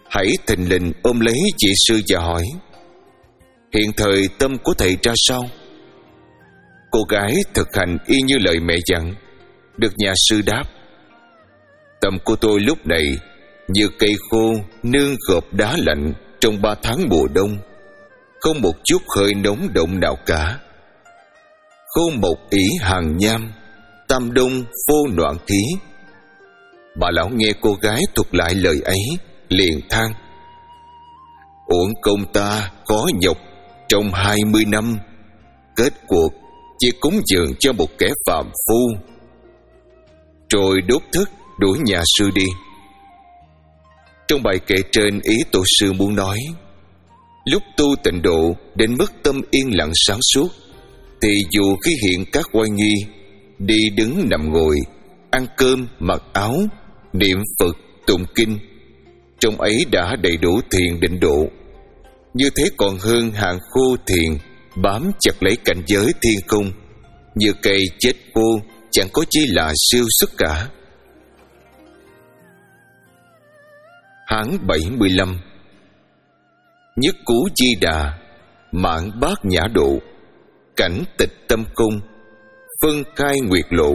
hãy thình lình ôm lấy vị sư và hỏi: hiện thời tâm của thầy ra sao? Cô gái thực hành y như lời mẹ dặn, được nhà sư đáp: tâm của tôi lúc này như cây khô nương gợp đá lạnh trong ba tháng mùa đông, không một chút hơi nóng động nào cả. Khô một ỷ hàng nham, tam đông vô noạn khí. Bà lão nghe cô gái thuật lại lời ấy, liền than: uổng công ta có nhọc trong hai mươi năm, kết cuộc chỉ cúng dường cho một kẻ phàm phu. Rồi đốt thức đuổi nhà sư đi. Trong bài kệ trên, ý tổ sư muốn nói, lúc tu tịnh độ đến mức tâm yên lặng sáng suốt, thì dù khi hiện các oai nghi, đi đứng nằm ngồi, ăn cơm mặc áo, niệm Phật tụng kinh, trong ấy đã đầy đủ thiền định độ. Như thế còn hơn hàng khô thiền bám chặt lấy cảnh giới thiên không, như cây chết khô chẳng có chi là siêu xuất cả. Hán bảy mươi lăm. Nhất cú Di Đà, mạn bát nhã độ, cảnh tịch tâm không, phân khai nguyệt lộ.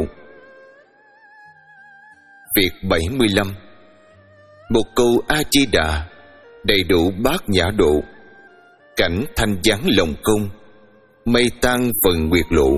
Việc bảy mươi lăm. Một câu A Di Đà đầy đủ bát nhã độ, cảnh thanh vắng lòng không, mây tan phần nguyệt lộ.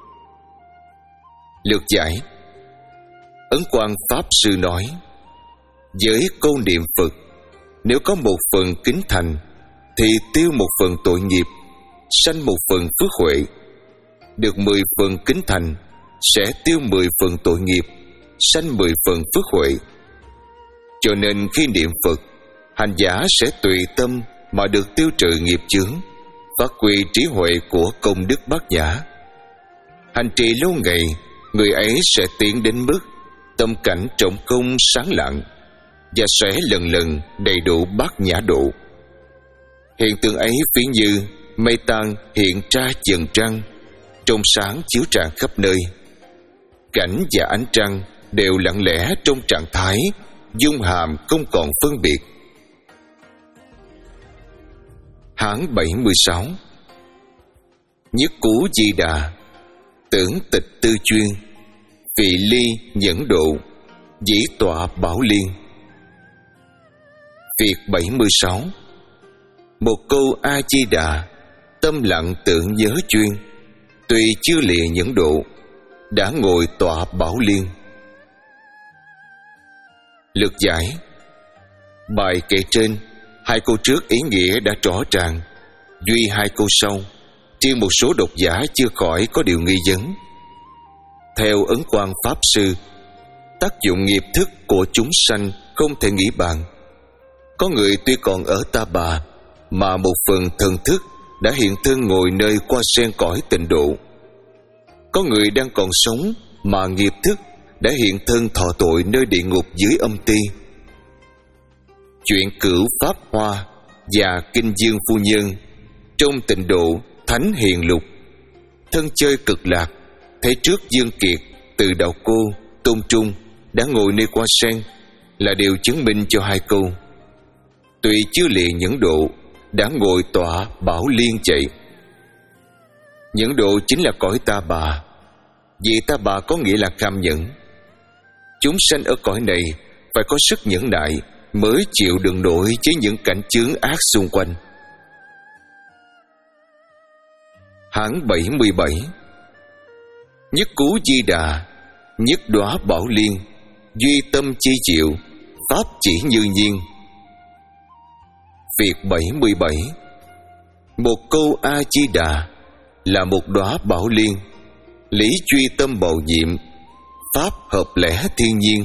Lược giải. Ấn Quang Pháp Sư nói, với câu niệm Phật, nếu có một phần kính thành thì tiêu một phần tội nghiệp, sanh một phần phước huệ. Được mười phần kính thành sẽ tiêu mười phần tội nghiệp, sanh mười phần phước huệ. Cho nên khi niệm Phật, hành giả sẽ tùy tâm mà được tiêu trừ nghiệp chướng, phát huy trí huệ của công đức bát nhã. Hành trì lâu ngày, người ấy sẽ tiến đến mức tâm cảnh trọng không sáng lạng, và sẽ lần lần đầy đủ bát nhã độ. Hiện tượng ấy ví như mây tan hiện ra dần trăng, trong sáng chiếu tràn khắp nơi. Cảnh và ánh trăng đều lặng lẽ trong trạng thái dung hàm không còn phân biệt. Hán bảy mươi sáu. Nhất cú Di Đà, tưởng tịch tư chuyên, vị ly nhẫn độ, dĩ tọa bảo liên. Việc bảy mươi sáu. Một câu A Di Đà, tâm lặng tưởng nhớ chuyên, tuy chưa lìa nhẫn độ, đã ngồi tọa bảo liên. Lược giải. Bài kể trên, hai câu trước ý nghĩa đã rõ ràng, duy hai câu sau, riêng một số độc giả chưa khỏi có điều nghi vấn. Theo Ấn Quang Pháp Sư, tác dụng nghiệp thức của chúng sanh không thể nghĩ bàn. Có người tuy còn ở Ta Bà, mà một phần thần thức đã hiện thân ngồi nơi qua sen cõi tịnh độ. Có người đang còn sống mà nghiệp thức đã hiện thân thọ tội nơi địa ngục dưới âm ti. Chuyện Cửu Pháp Hoa và Kinh Dương Phu Nhân trong tịnh độ Thánh Hiền Lục, thân chơi cực lạc, thấy trước Dương Kiệt, Từ Đạo Cô, Tôn Trung đã ngồi nơi qua sen, là điều chứng minh cho hai câu. Tuy chưa lìa nhẫn độ, đã ngồi tọa bảo liên chạy. Nhẫn độ chính là cõi Ta Bà, vì Ta Bà có nghĩa là kham nhẫn. Chúng sanh ở cõi này phải có sức nhẫn nại mới chịu đựng nổi với những cảnh chướng ác xung quanh. Hán bảy mươi bảy. Nhất cú Di Đà, nhất đóa bảo liên, duy tâm chi chịu, pháp chỉ như nhiên. Việc bảy mươi bảy. Một câu A Di Đà là một đóa bảo liên, lý truy tâm bầu nhiệm, pháp hợp lẽ thiên nhiên.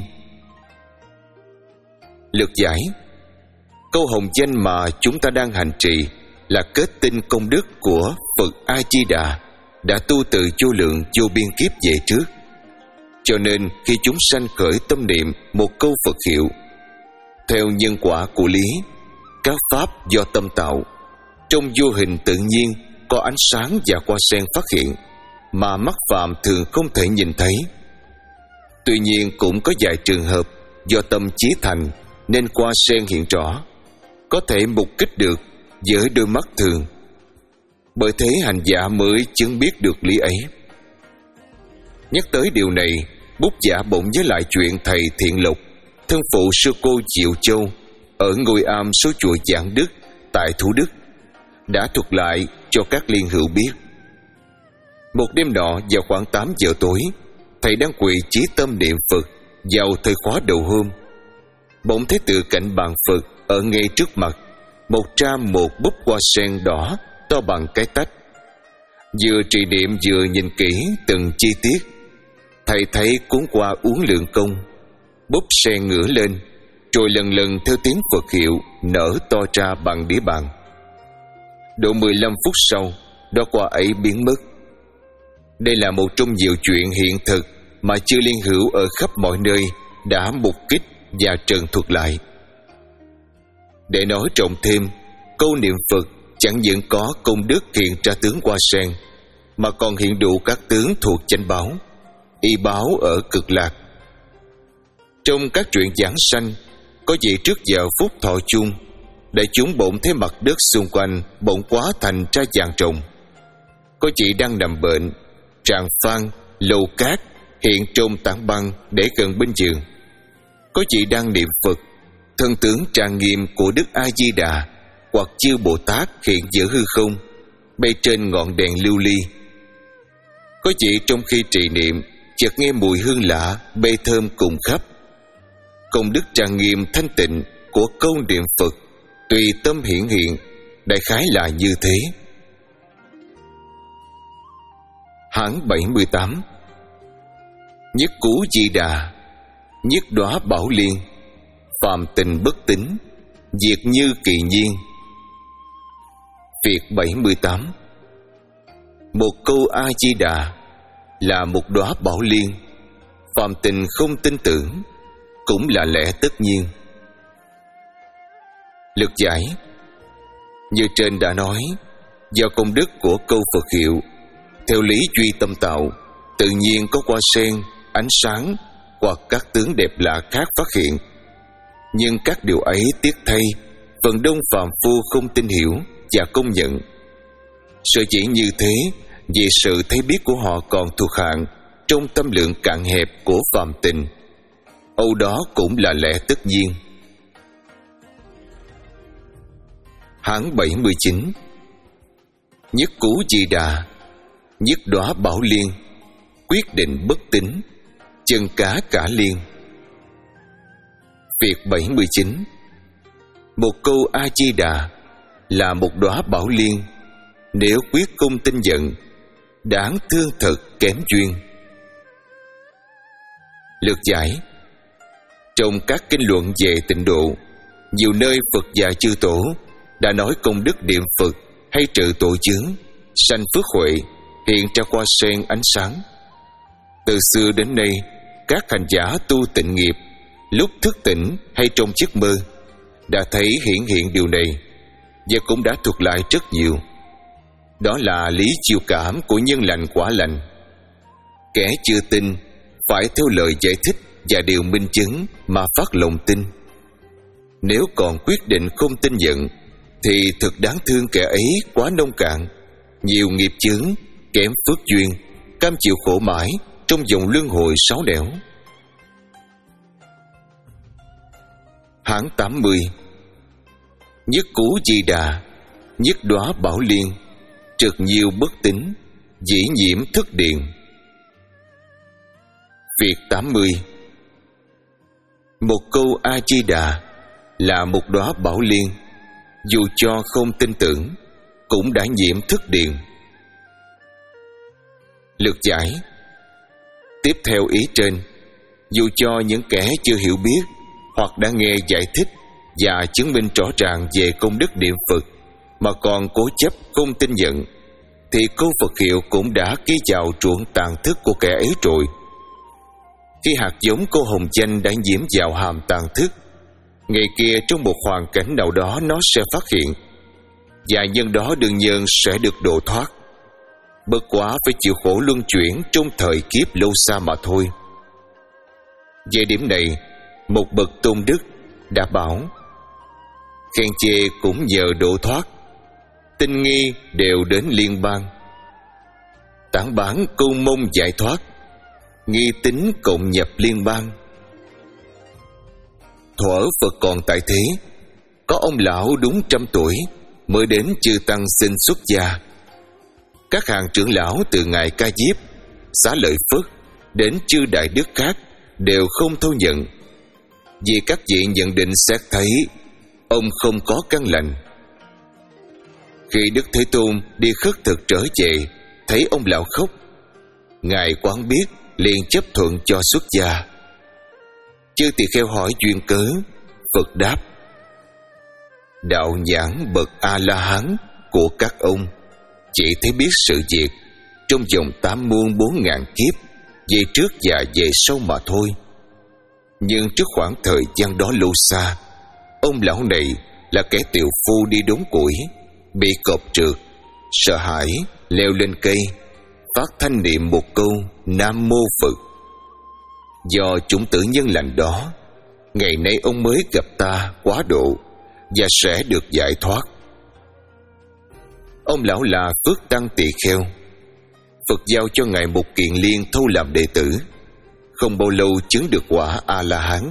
Lược giải. Câu hồng danh mà chúng ta đang hành trì là kết tinh công đức của Phật A Di Đà đã tu từ vô lượng vô biên kiếp về trước. Cho nên khi chúng sanh khởi tâm niệm một câu Phật hiệu, theo nhân quả của lý, các pháp do tâm tạo, trong vô hình tự nhiên có ánh sáng và hoa sen phát hiện, mà mắt phàm thường không thể nhìn thấy. Tuy nhiên cũng có vài trường hợp do tâm chí thành nên hoa sen hiện rõ, có thể mục kích được với đôi mắt thường. Bởi thế hành giả mới chứng biết được lý ấy. Nhắc tới điều này, bút giả bỗng nhớ lại chuyện thầy Thiện Lộc, thân phụ sư cô Diệu Châu, ở ngôi am số chùa Giảng Đức tại Thủ Đức, đã thuật lại cho các liên hữu biết. Một đêm nọ vào khoảng tám giờ tối, thầy đang quỳ chí tâm niệm Phật vào thời khóa đầu hôm. Bỗng thấy từ cạnh bàn Phật ở ngay trước mặt một tra một búp hoa sen đỏ to bằng cái tách. Vừa trì niệm vừa nhìn kỹ từng chi tiết, thầy thấy cuốn qua uốn lượn công, búp sen ngửa lên, rồi lần lần theo tiếng Phật hiệu nở to ra bằng đĩa bàn. Độ mười lăm phút sau, đóa hoa ấy biến mất. Đây là một trong nhiều chuyện hiện thực mà chư liên hữu ở khắp mọi nơi đã mục kích và trần thuật lại. Để nói trọng thêm, câu niệm Phật chẳng những có công đức hiện ra tướng hoa sen, mà còn hiện đủ các tướng thuộc chánh báo, y báo ở cực lạc. Trong các truyện giảng sanh, có vị trước giờ phút thọ chung, đại chúng bỗng thấy mặt đất xung quanh bỗng quá thành ra vàng rồng. Có chị đang nằm bệnh, tràng phan, lầu cát hiện trong tảng băng để gần bên giường. Có chị đang niệm Phật, thân tướng trang nghiêm của Đức A Di Đà hoặc chư Bồ Tát hiện giữa hư không, bay trên ngọn đèn lưu ly. Có chị trong khi trì niệm chợt nghe mùi hương lạ bay thơm cùng khắp. Công đức trang nghiêm thanh tịnh của câu niệm Phật tùy tâm hiển hiện, đại khái là như thế. Hãng bảy mươi tám. Nhất cú Di Đà, nhất đóa bảo liên, phàm tình bất tín, diệt như kỳ nhiên. Việc bảy mươi tám. Một câu A Di Đà là một đóa bảo liên, phàm tình không tin tưởng cũng là lẽ tất nhiên. Lực giải. Như trên đã nói, do công đức của câu Phật hiệu, theo lý duy tâm tạo, tự nhiên có hoa sen, ánh sáng hoặc các tướng đẹp lạ khác phát hiện. Nhưng các điều ấy tiếc thay, phần đông phàm phu không tin hiểu và công nhận. Sở dĩ như thế vì sự thấy biết của họ còn thuộc hạn trong tâm lượng cạn hẹp của phàm tình. Âu đó cũng là lẽ tất nhiên. Hãng bảy mươi chín. Nhất cú Di Đà, nhất đóa bảo liên, quyết định bất tín, chân cá cả liên. Việc bảy mươi chín. Một câu A Di Đà là một đóa bảo liên, nếu quyết không tin giận, đáng thương thật kém duyên. Lược giải. Trong các kinh luận về tịnh độ, nhiều nơi Phật và chư tổ đã nói công đức niệm Phật hay trừ tội chướng, sanh phước huệ, hiện ra hoa sen ánh sáng. Từ xưa đến nay, các hành giả tu tịnh nghiệp, lúc thức tỉnh hay trong giấc mơ, đã thấy hiển hiện điều này và cũng đã thuật lại rất nhiều. Đó là lý chiêu cảm của nhân lành quả lành. Kẻ chưa tin phải theo lời giải thích và điều minh chứng mà phát lòng tin. Nếu còn quyết định không tin nhận, thì thật đáng thương kẻ ấy quá nông cạn, nhiều nghiệp chướng, kém phước duyên, cam chịu khổ mãi trong vòng luân hồi sáu nẻo. Hãng tám mươi. Nhất cú Di Đà, nhất đóa bảo liên, trượt nhiều bất tín, dĩ nhiễm thất điền. Việc tám mươi. Một câu A Di Đà là một đóa bảo liên, dù cho không tin tưởng cũng đã nhiễm thất điền. Lược giải. Tiếp theo ý trên, dù cho những kẻ chưa hiểu biết hoặc đã nghe giải thích và chứng minh rõ ràng về công đức niệm Phật mà còn cố chấp không tin nhận, thì câu Phật hiệu cũng đã ký vào ruộng tàn thức của kẻ ấy rồi. Khi hạt giống cô hồng danh đã nhiễm vào hàm tàn thức, ngày kia trong một hoàn cảnh nào đó nó sẽ phát hiện, và nhân đó đương nhiên sẽ được độ thoát, bất quá phải chịu khổ luân chuyển trong thời kiếp lâu xa mà thôi. Về điểm này, một bậc tôn đức đã bảo: khen chê cũng nhờ độ thoát, tinh nghi đều đến liên bang. Tản bản câu mong giải thoát, nghi tính cộng nhập liên bang. Thuở Phật còn tại thế, có ông lão đúng trăm tuổi mới đến chư tăng xin xuất gia. Các hàng trưởng lão từ ngài Ca Diếp, Xá Lợi Phất đến chư đại đức khác đều không thâu nhận, vì các vị nhận định xét thấy ông không có căn lành. Khi Đức Thế Tôn đi khất thực trở về, thấy ông lão khóc, ngài quán biết liền chấp thuận cho xuất gia. Chư tỳ kheo hỏi duyên cớ, Phật đáp: đạo nhãn bậc A La Hán của các ông chỉ thấy biết sự việc trong vòng tám muôn bốn ngàn kiếp, về trước và về sau mà thôi. Nhưng trước khoảng thời gian đó lâu xa, ông lão này là kẻ tiều phu đi đốn củi, bị cọp trượt, sợ hãi leo lên cây, phát thanh niệm một câu Nam Mô Phật. Do chủng tử nhân lành đó, ngày nay ông mới gặp ta quá độ và sẽ được giải thoát. Ông lão là Phước Tăng Tỳ Kheo. Phật giao cho ngài một kiện liên thâu làm đệ tử, không bao lâu chứng được quả A La Hán.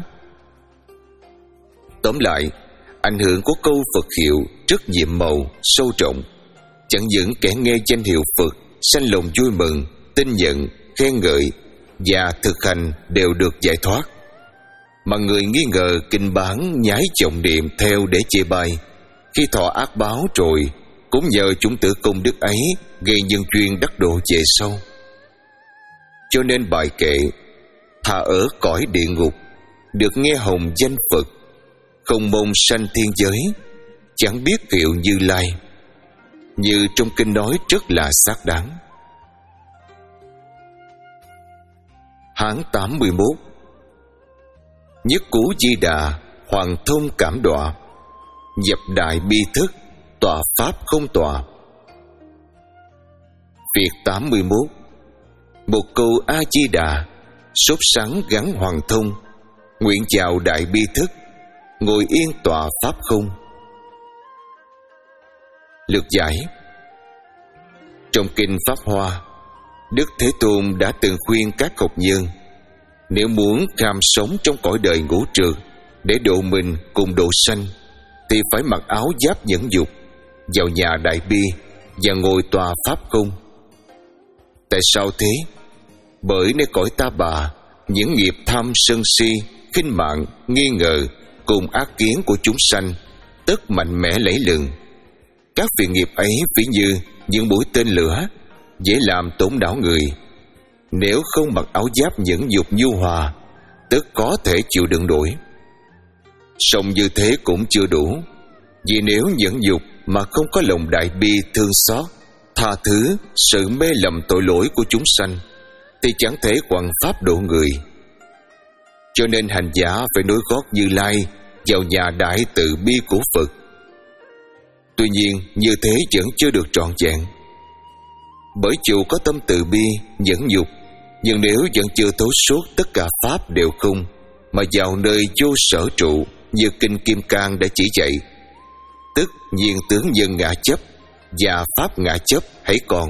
Tóm lại, ảnh hưởng của câu Phật hiệu rất nhiệm màu, sâu trọng. Chẳng những kẻ nghe danh hiệu Phật sanh lòng vui mừng, tin nhận, khen ngợi và thực hành đều được giải thoát, mà người nghi ngờ kinh bản nhái trọng niệm theo để chê bai, khi thọ ác báo rồi cũng nhờ chúng tử công đức ấy gây nhân duyên đắc độ về sau. Cho nên bài kệ: thà ở cõi địa ngục, được nghe hồng danh Phật, không mong sanh thiên giới, chẳng biết kiệu Như Lai, như trong kinh nói rất là xác đáng. Hán tám mươi mốt. Nhất cú Di Đà, hoàng thông cảm đọa, nhập đại bi thức, tọa pháp không tọa. Việc tám mươi mốt. Một câu A Di Đà, sốt sắng gắn hoàng thông, nguyện chào đại bi thức, ngồi yên tọa pháp không. Lược giải. Trong kinh Pháp Hoa, Đức Thế Tôn đã từng khuyên các học nhân, nếu muốn kham sống trong cõi đời ngũ trượt để độ mình cùng độ sanh, thì phải mặc áo giáp nhẫn dục, vào nhà đại bi và ngồi tòa pháp không. Tại sao thế? Bởi nơi cõi ta bà, những nghiệp tham sân si, khinh mạng, nghi ngờ cùng ác kiến của chúng sanh tất mạnh mẽ lẫy lừng. Các phiền nghiệp ấy ví như những mũi tên lửa, dễ làm tổn đảo người. Nếu không mặc áo giáp nhẫn dục nhu hòa, tất có thể chịu đựng nổi. Song như thế cũng chưa đủ, vì nếu nhẫn dục mà không có lòng đại bi thương xót, tha thứ sự mê lầm tội lỗi của chúng sanh, thì chẳng thể hoằng pháp độ người. Cho nên hành giả phải nối gót Như Lai vào nhà đại từ bi của Phật. Tuy nhiên như thế vẫn chưa được trọn vẹn, bởi dù có tâm từ bi, nhẫn nhục, nhưng nếu vẫn chưa thấu suốt tất cả pháp đều không, mà vào nơi vô sở trụ như kinh Kim Cang đã chỉ dạy, tức nhiên tướng nhân ngã chấp và pháp ngã chấp hãy còn.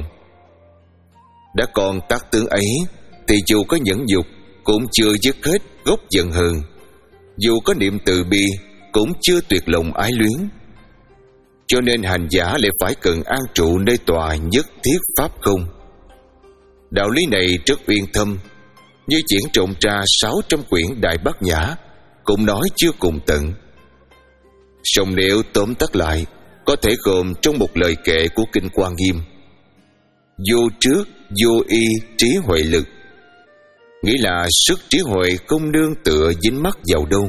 Đã còn tác tướng ấy, thì dù có nhẫn nhục cũng chưa dứt hết gốc giận hờn, dù có niệm từ bi cũng chưa tuyệt lòng ái luyến. Cho nên hành giả lại phải cần an trụ nơi tòa nhất thiết pháp không. Đạo lý này rất uyên thâm, như diễn trộn ra sáu trăm quyển Đại Bát Nhã cũng nói chưa cùng tận. Song nếu tóm tắt lại, có thể gồm trong một lời kệ của kinh Quan Nghiêm: vô trước, vô y, trí huệ lực, nghĩa là sức trí huệ không nương tựa dính mắc vào đâu.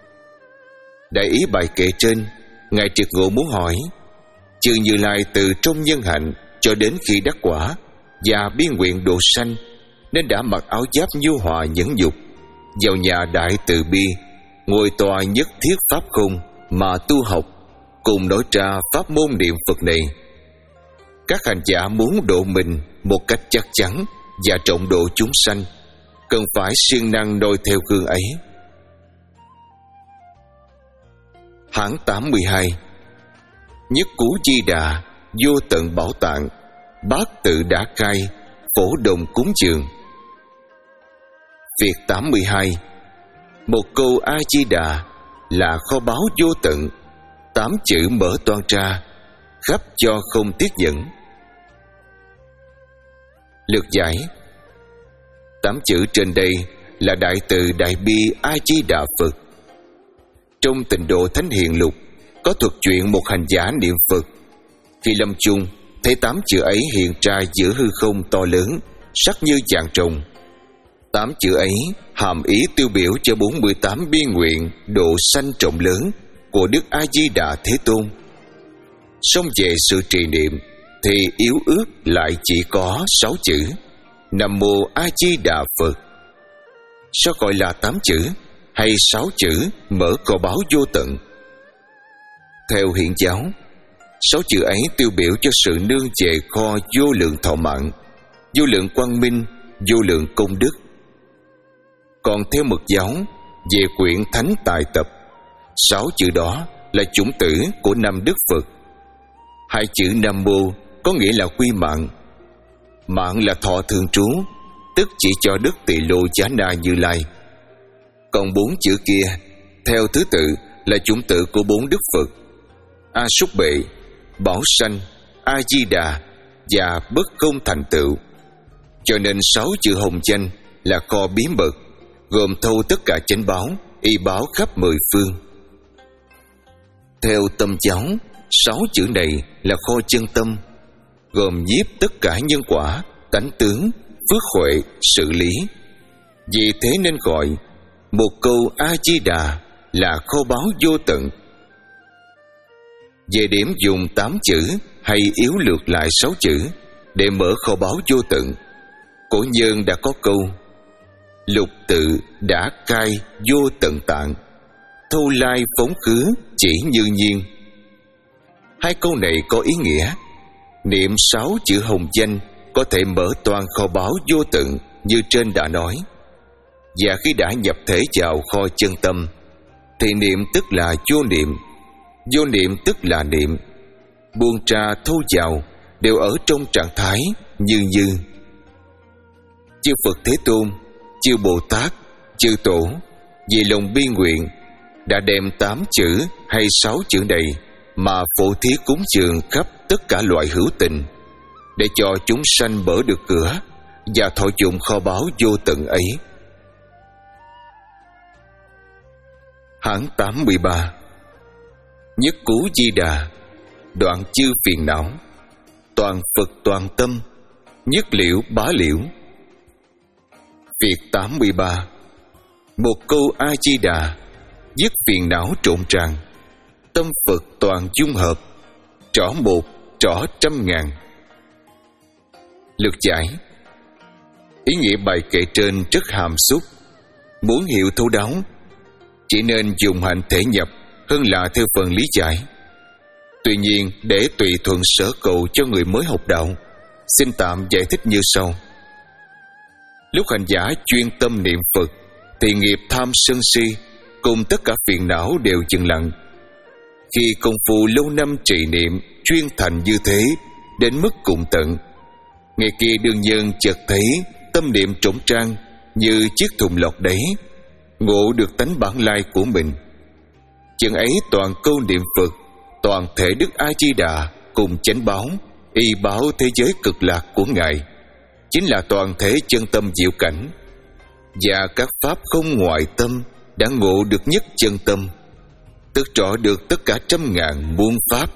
Đại ý bài kệ trên, Ngài Triệt Ngộ muốn hỏi, chư Như Lai từ trong nhân hạnh cho đến khi đắc quả và biên nguyện độ sanh, nên đã mặc áo giáp nhu hòa nhẫn dục, vào nhà đại từ bi, ngồi tòa nhất thiết pháp không mà tu học, cùng nói ra pháp môn niệm Phật này. Các hành giả muốn độ mình một cách chắc chắn và trọng độ chúng sanh, cần phải siêng năng noi theo gương ấy. Hán tám mươi hai. Nhất cú Di Đà, vô tận bảo tạng, bát tự đã khai, phổ đồng cúng dường. Việc tám mươi hai. Một câu A Di Đà là kho báu vô tận, tám chữ mở toan ra, khắp cho không tiếc dẫn. Lược giải. Tám chữ trên đây là đại từ Đại Bi A Di Đà Phật. Trong Tịnh Độ Thánh Hiền Lục có thuật chuyện một hành giả niệm Phật. Khi lâm chung, thấy tám chữ ấy hiện ra giữa hư không to lớn, sắc như vàng rồng. Tám chữ ấy hàm ý tiêu biểu cho bốn mươi tám bi nguyện độ sanh rộng lớn của Đức A Di Đà Thế Tôn. Song về sự trì niệm thì yếu ớt lại chỉ có sáu chữ Nam Mô A Di Đà Phật. Sao gọi là tám chữ hay sáu chữ mở kho báu vô tận? Theo Hiển giáo, sáu chữ ấy tiêu biểu cho sự nương về kho vô lượng thọ mạng, vô lượng quang minh, vô lượng công đức. Còn theo Mật giáo, về quyển Thánh Tài Tập, sáu chữ đó là chủng tử của năm Đức Phật. Hai chữ Nam Mô có nghĩa là quy mạng. Mạng là thọ thường trú, tức chỉ cho Đức Tỳ Lô Giá Na Như Lai. Còn bốn chữ kia theo thứ tự là chủng tử của bốn Đức Phật: A Súc Bệ, Bảo Sanh, A Di Đà và Bất Không Thành Tựu. Cho nên sáu chữ hồng danh là kho bí mật, gồm thâu tất cả chánh báo, y báo khắp mười phương. Theo Tâm giáo, sáu chữ này là kho chân tâm, gồm nhiếp tất cả nhân quả, tánh tướng, phước huệ, sự lý. Vì thế nên gọi một câu A Di Đà là kho báu vô tận. Về điểm dùng tám chữ hay yếu lược lại sáu chữ để mở kho báu vô tận, cổ nhân đã có câu: lục tự đã khai vô tận tạng, thâu lai phóng khứ chỉ như nhiên. Hai câu này có ý nghĩa niệm sáu chữ hồng danh có thể mở toàn kho báu vô tận như trên đã nói. Và khi đã nhập thể vào kho chân tâm thì niệm tức là vô niệm, vô niệm tức là niệm, buông ra thâu vào đều ở trong trạng thái như như. Chư Phật Thế Tôn, chư Bồ Tát, chư Tổ vì lòng bi nguyện đã đem tám chữ hay sáu chữ này mà phổ thí cúng dường khắp tất cả loại hữu tình, để cho chúng sanh mở được cửa và thọ dụng kho báu vô tận ấy. Hán tám mươi ba. Nhất cú Di Đà, đoạn chư phiền não, toàn Phật toàn tâm, nhất liễu bá liễu. Việc tám mươi ba. Một câu A Di Đà, dứt phiền não trộn tràn, tâm Phật toàn dung hợp, trỏ một trỏ trăm ngàn. Lược giải. Ý nghĩa bài kệ trên rất hàm xúc. Muốn hiểu thấu đáo, chỉ nên dùng hạnh thể nhập hơn là theo phần lý giải. Tuy nhiên, để tùy thuận sở cầu cho người mới học đạo, xin tạm giải thích như sau. Lúc hành giả chuyên tâm niệm Phật thì nghiệp tham sân si cùng tất cả phiền não đều dừng lặng. Khi công phu lâu năm trì niệm chuyên thành như thế đến mức cùng tận, ngày kia đương nhân chợt thấy tâm niệm trống trang như chiếc thùng lọt đáy, ngộ được tánh bản lai của mình. Chừng ấy toàn câu niệm Phật, toàn thể Đức A Di Đà cùng chánh báo, y báo thế giới cực lạc của Ngài, chính là toàn thể chân tâm diệu cảnh, và các pháp không ngoại tâm đã ngộ được nhất chân tâm, tức rõ được tất cả trăm ngàn muôn pháp.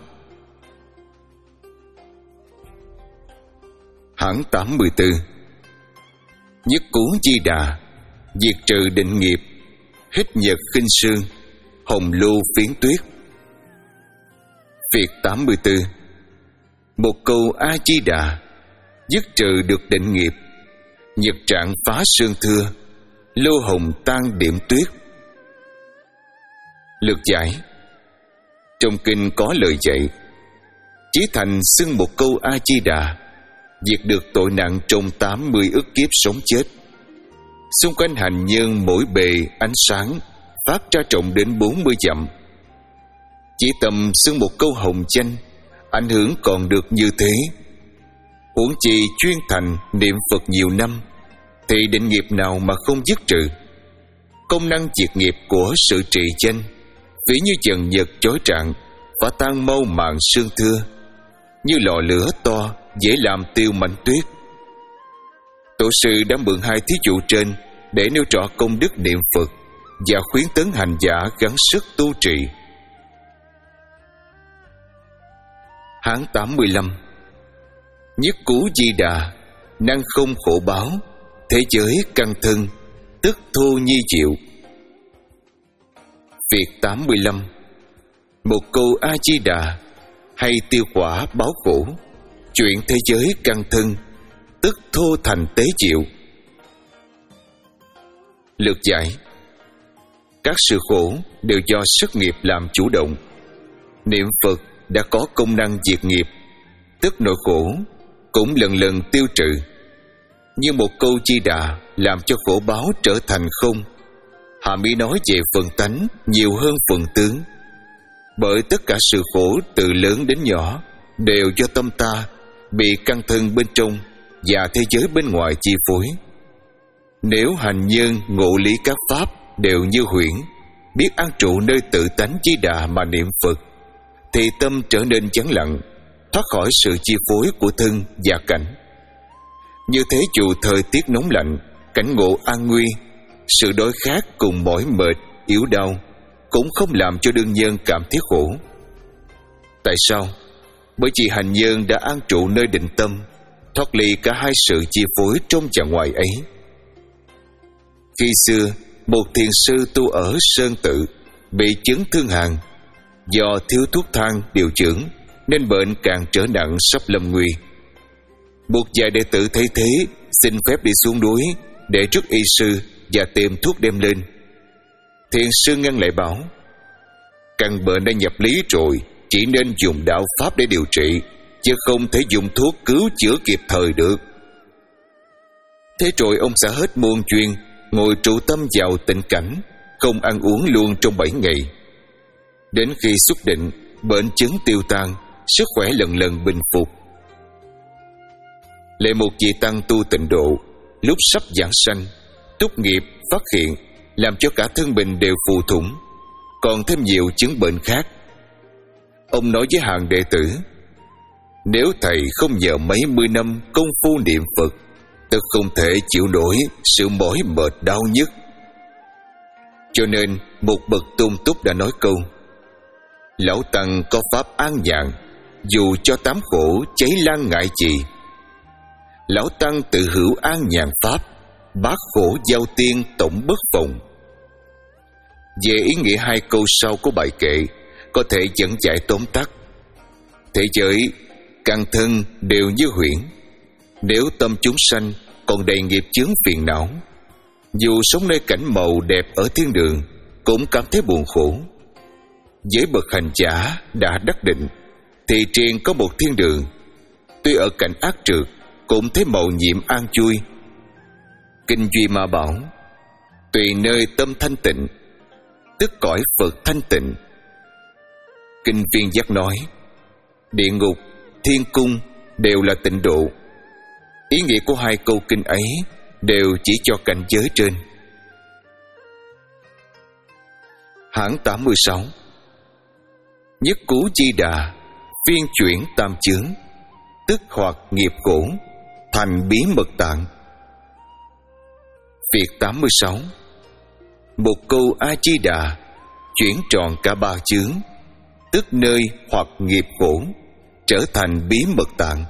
Hán tám mươi tư. Nhất cú Di Đà, diệt trừ định nghiệp, hít nhật khinh sương, hồng lưu phiến tuyết. Việc tám mươi tư. Một câu A Di Đà, dứt trừ được định nghiệp, nhật trạng phá sương thưa, lô hồng tan điểm tuyết. Lược giải. Trong kinh có lời dạy: chí thành xưng một câu A Di Đà, diệt được tội nặng trong tám mươi ức kiếp sống chết. Xung quanh hành nhân mỗi bề ánh sáng phát ra rộng đến bốn mươi dặm. Chỉ tầm xưng một câu hồng danh, ảnh hưởng còn được như thế. Huống chi chuyên thành niệm Phật nhiều năm, thì định nghiệp nào mà không dứt trừ. Công năng diệt nghiệp của sự trì danh ví như dần nhật chói rạng, và tan mau màn sương thưa, như lò lửa to dễ làm tiêu mảnh tuyết. Tổ sư đã mượn hai thí dụ trên để nêu rõ công đức niệm Phật và khuyến tấn hành giả gắng sức tu trì. Hán tám mươi lăm. Nhất cú Di Đà, năng không khổ báo, thế giới căn thân, tức thô nhi diệu. Việc tám mươi lăm. Một câu A Di Đà, hay tiêu quả báo khổ, chuyện thế giới căn thân, tức thô thành tế diệu. Lược giải. Các sự khổ đều do sức nghiệp làm chủ động. Niệm Phật đã có công năng diệt nghiệp, tức nỗi khổ cũng lần lần tiêu trừ. Như một câu Di Đà làm cho khổ báo trở thành không. Hàm ý nói về phần tánh nhiều hơn phần tướng. Bởi tất cả sự khổ từ lớn đến nhỏ đều do tâm ta bị căn thân bên trong và thế giới bên ngoài chi phối. Nếu hành nhân ngộ lý các pháp đều như huyễn, biết an trụ nơi tự tánh Di Đà mà niệm Phật, thì tâm trở nên vắng lặng, thoát khỏi sự chi phối của thân và cảnh. Như thế dù thời tiết nóng lạnh, cảnh ngộ an nguy, sự đói khát cùng mỏi mệt, yếu đau cũng không làm cho đương nhân cảm thấy khổ. Tại sao? Bởi vì hành nhân đã an trụ nơi định tâm, thoát ly cả hai sự chi phối trong và ngoài ấy. Khi xưa, một thiền sư tu ở Sơn Tự bị chứng thương hàn, do thiếu thuốc thang điều dưỡng nên bệnh càng trở nặng, sắp lâm nguy. Một vài đệ tử thấy thế xin phép đi xuống núi để rước y sư và tìm thuốc đem lên. Thiền sư ngăn lại bảo: căn bệnh đã nhập lý rồi, chỉ nên dùng đạo pháp để điều trị, chứ không thể dùng thuốc cứu chữa kịp thời được. Thế rồi ông sẽ hết muôn chuyên, ngồi trụ tâm vào tịnh cảnh, không ăn uống luôn trong bảy ngày. Đến khi xuất định, bệnh chứng tiêu tan, sức khỏe lần lần bình phục. Lại một vị tăng tu tịnh độ, lúc sắp giảng sanh, túc nghiệp phát hiện, làm cho cả thân mình đều phù thủng, còn thêm nhiều chứng bệnh khác. Ông nói với hàng đệ tử: nếu thầy không nhờ mấy mươi năm công phu niệm Phật, tôi không thể chịu nổi sự mỏi mệt đau nhức. Cho nên một bậc tôn túc đã nói câu: lão tăng có pháp an nhàn, dù cho tám khổ cháy lan ngại gì. Lão tăng tự hữu an nhàn pháp, bát khổ giao tiên tổng bất phòng. Về ý nghĩa hai câu sau của bài kệ có thể dẫn giải tóm tắt: thế giới căn thân đều như huyễn. Nếu tâm chúng sanh còn đầy nghiệp chướng phiền não, dù sống nơi cảnh màu đẹp ở thiên đường cũng cảm thấy buồn khổ. Với bậc hành giả đã đắc định thì triền có một thiên đường, tuy ở cảnh ác trượt cũng thấy màu nhiệm an vui. Kinh Duy Ma bảo: tùy nơi tâm thanh tịnh, tức cõi Phật thanh tịnh. Kinh Viên Giác nói: địa ngục, thiên cung đều là tịnh độ. Ý nghĩa của hai câu kinh ấy đều chỉ cho cảnh giới trên. Hán tám mươi sáu. Nhất cú Di Đà, phiên chuyển tam chướng, tức hoặc nghiệp khổ, thành bí mật tạng. Việc tám mươi sáu. Một câu A Di Đà chuyển tròn cả ba chướng, tức nơi hoặc nghiệp khổ, trở thành bí mật tạng.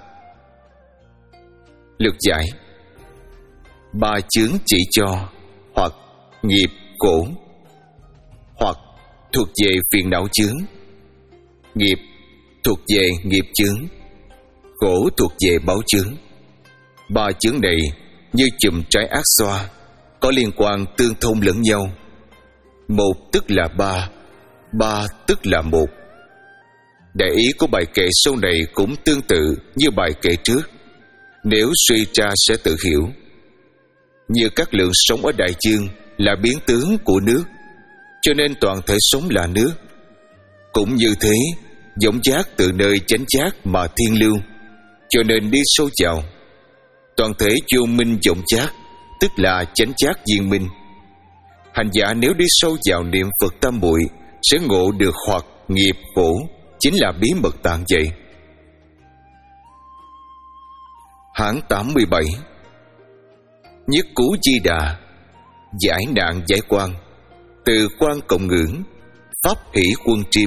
Lược giải. Ba chướng chỉ cho hoặc nghiệp khổ. Hoặc thuộc về phiền não chướng, nghiệp thuộc về nghiệp chướng, khổ thuộc về báo chướng. Ba chướng này như chùm trái ác xoa, có liên quan tương thông lẫn nhau. Một tức là ba, ba tức là một. Đại ý của bài kệ sau này cũng tương tự như bài kệ trước, nếu suy ra sẽ tự hiểu. Như các lượng sống ở đại dương là biến tướng của nước, cho nên toàn thể sống là nước. Cũng như thế, vọng giác từ nơi chánh giác mà thiên lưu, cho nên đi sâu vào. Toàn thể vô minh vọng giác, tức là chánh giác viên minh. Hành giả nếu đi sâu vào niệm Phật tam muội sẽ ngộ được hoặc nghiệp khổ, chính là bí mật tạng vậy. Hán tám mươi bảy. Nhất cú di đà, giải nạn giải quan, từ quan cộng ngưỡng, pháp hỷ quân triêm.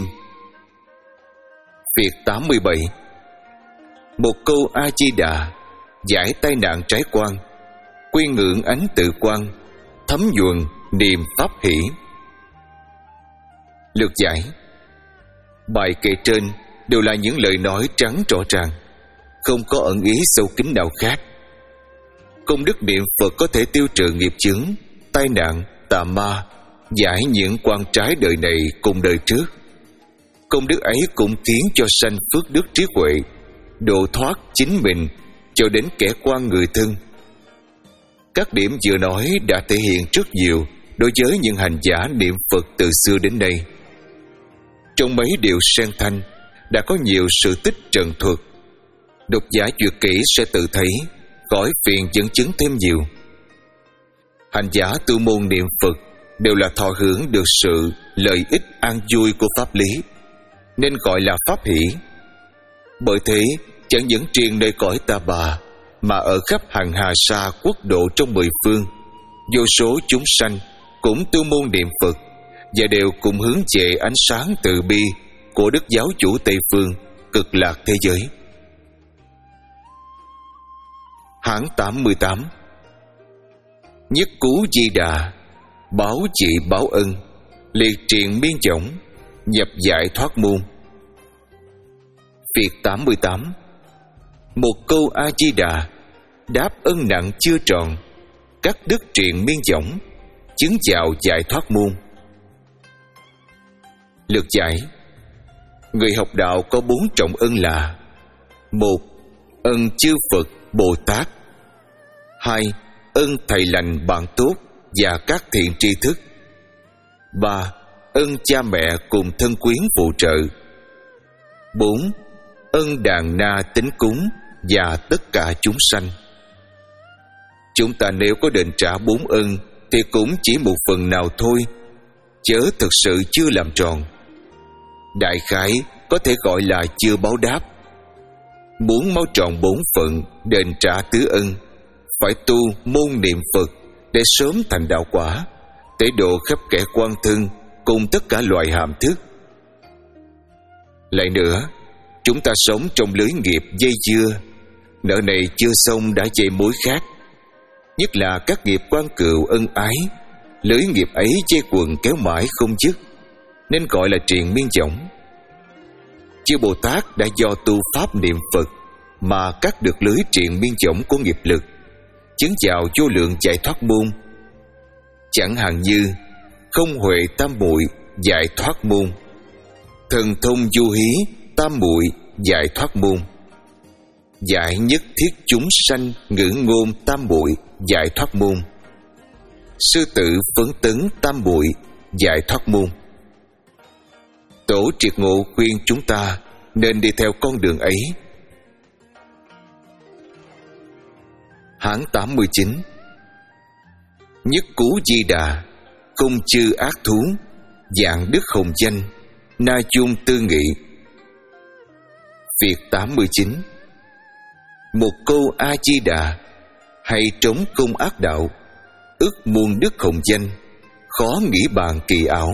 Việc tám mươi bảy. Một câu A Di Đà giải tai nạn trái quan, quy ngưỡng ánh tự quan, thấm nhuần niềm pháp hỷ. Lược giải. Bài kể trên đều là những lời nói trắng rõ ràng, không có ẩn ý sâu kín nào khác. Công đức niệm Phật có thể tiêu trừ nghiệp chướng, tai nạn, tà ma, giải những quan trái đời này cùng đời trước. Công đức ấy cũng khiến cho sanh phước đức trí huệ, độ thoát chính mình cho đến kẻ quan người thân. Các điểm vừa nói đã thể hiện rất nhiều đối với những hành giả niệm Phật từ xưa đến nay. Trong mấy điều sen thanh đã có nhiều sự tích trần thuật. Độc giả duyệt kỹ sẽ tự thấy, khỏi phiền dẫn chứng thêm nhiều. Hành giả tu môn niệm Phật đều là thọ hưởng được sự lợi ích an vui của pháp lý, nên gọi là pháp hỷ. Bởi thế, chẳng những riêng nơi cõi Ta Bà, mà ở khắp hàng hà sa quốc độ trong mười phương, vô số chúng sanh cũng tu môn niệm Phật và đều cùng hướng về ánh sáng từ bi của Đức Giáo Chủ Tây Phương, cực lạc thế giới. Hán tám mươi tám. Nhất cú di đà, báo trị báo ân, liệt triền miên chổng, nhập giải thoát môn. Việc tám mươi tám. Một câu A Di Đà đáp ân nặng chưa tròn, cắt đứt triền miên chổng, chứng vào giải thoát môn. Lược giải. Người học đạo có bốn trọng ân là: một, ân chư Phật Bồ Tát; hai, ân thầy lành bạn tốt và các thiện tri thức; ba, ân cha mẹ cùng thân quyến phụ trợ; bốn, ân đàn na tín cúng và tất cả chúng sanh. Chúng ta nếu có đền trả bốn ân thì cũng chỉ một phần nào thôi, chớ thực sự chưa làm tròn. Đại khái có thể gọi là chưa báo đáp. Muốn mau tròn bốn phận đền trả tứ ân, phải tu môn niệm Phật để sớm thành đạo quả, để độ khắp kẻ quan thân cùng tất cả loài hàm thức. Lại nữa, chúng ta sống trong lưới nghiệp dây dưa, nợ này chưa xong đã dây mối khác. Nhất là các nghiệp quan cựu ân ái, lưới nghiệp ấy dây quần kéo mãi không dứt, nên gọi là triền miên chổng. Chư Bồ Tát đã do tu pháp niệm Phật mà cắt được lưới triền miên chổng của nghiệp lực, chứng vào vô lượng giải thoát môn. Chẳng hạn như không huệ tam muội giải thoát môn, thần thông du hí tam muội giải thoát môn, giải nhất thiết chúng sanh ngữ ngôn tam muội giải thoát môn, sư tử phấn tấn tam muội giải thoát môn. Tổ triệt ngộ khuyên chúng ta nên đi theo con đường ấy. Hán tám mươi chín. Nhất cú di đà, không chư ác thú, dạng đức hồng danh, na chung tư nghị. Việc tám mươi chín. Một câu A Di Đà hay trống công ác đạo, ức muôn đức hồng danh, khó nghĩ bàn kỳ ảo.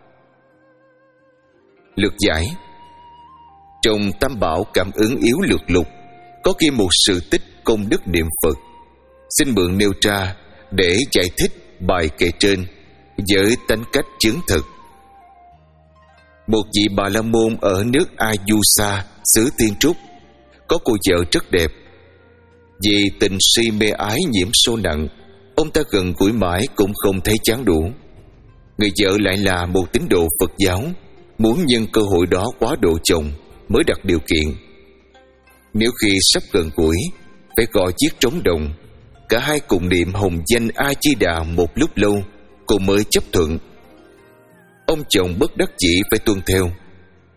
Lược giải. Trong Tam Bảo Cảm ứng yếu lược lục có ghi một sự tích công đức niệm Phật, xin mượn nêu ra để giải thích bài kể trên với tánh cách chứng thực. Một vị Bà La Môn ở nước Ayusa, xứ Thiên Trúc, có cô vợ rất đẹp. Vì tình si mê ái nhiễm sâu nặng, ông ta gần gũi mãi cũng không thấy chán đủ. Người vợ lại là một tín đồ Phật giáo, muốn nhân cơ hội đó quá độ chồng, mới đặt điều kiện: nếu khi sắp gần gũi, phải gọi chiếc trống đồng, cả hai cùng niệm hồng danh A Di Đà một lúc lâu, cùng mới chấp thuận. Ông chồng bất đắc dĩ phải tuân theo,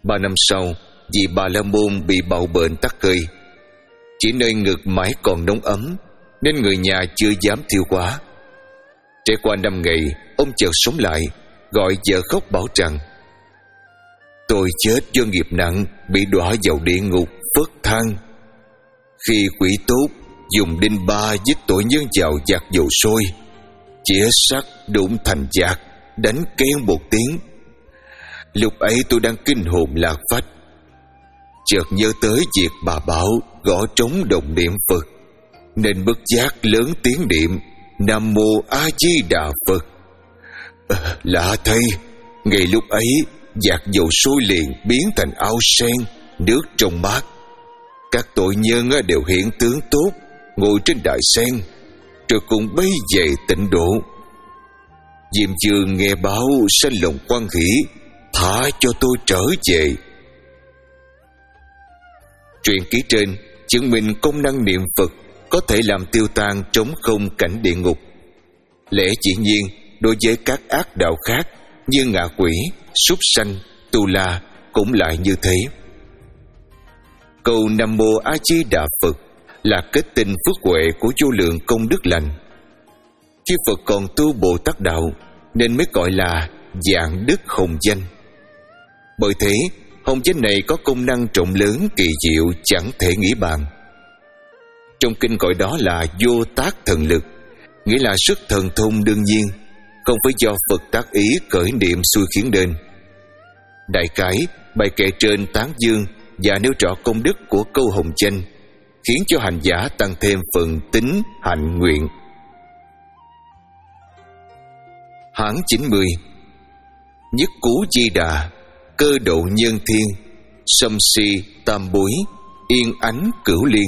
Ba năm sau, vì Bà La Môn bị bạo bệnh tắc hơi, chỉ nơi ngực mãi còn nóng ấm, nên người nhà chưa dám thiêu quá. Trải qua năm ngày, ông chợt sống lại, gọi vợ khóc bảo rằng: tôi chết do nghiệp nặng, bị đọa vào địa ngục phất than. Khi quỷ tốt dùng đinh ba giết tội nhân vào vạc dầu sôi, chĩa sắt đụng thành vạc, đánh keng một tiếng. Lúc ấy tôi đang kinh hồn lạc phách, chợt nhớ tới việc bà bảo gõ trống đồng niệm Phật, nên bất giác lớn tiếng niệm Nam Mô A Di Đà Phật. À, lạ thay, ngay lúc ấy vạc dầu sôi liền biến thành ao sen, nước trong mát. Các tội nhân đều hiện tướng tốt, ngồi trên đại sen, rồi cùng bay về tịnh độ. Diêm Vương nghe báo sanh lòng hoan hỷ, thả cho tôi trở về. Truyện ký trên chứng minh công năng niệm Phật có thể làm tiêu tan trống không cảnh địa ngục. Lẽ dĩ nhiên đối với các ác đạo khác như ngạ quỷ, súc sanh, tu la cũng lại như thế. Câu Nam Mô A Di Đà Phật là kết tinh phước huệ của vô lượng công đức lành. Khi Phật còn tu Bồ Tát đạo nên mới gọi là dạng đức hồng danh. Bởi thế hồng danh này có công năng rộng lớn kỳ diệu chẳng thể nghĩ bàn. Trong kinh gọi đó là vô tác thần lực, nghĩa là sức thần thông đương nhiên, không phải do Phật tác ý cởi niệm xui khiến đến. Đại khái bài kệ trên tán dương và nêu rõ công đức của câu hồng danh, khiến cho hành giả tăng thêm phần tín hạnh nguyện. Hán chín mươi. Nhất cú Di Đà, cơ độ nhân thiên, sâm si tam bối, yên ánh cửu liên.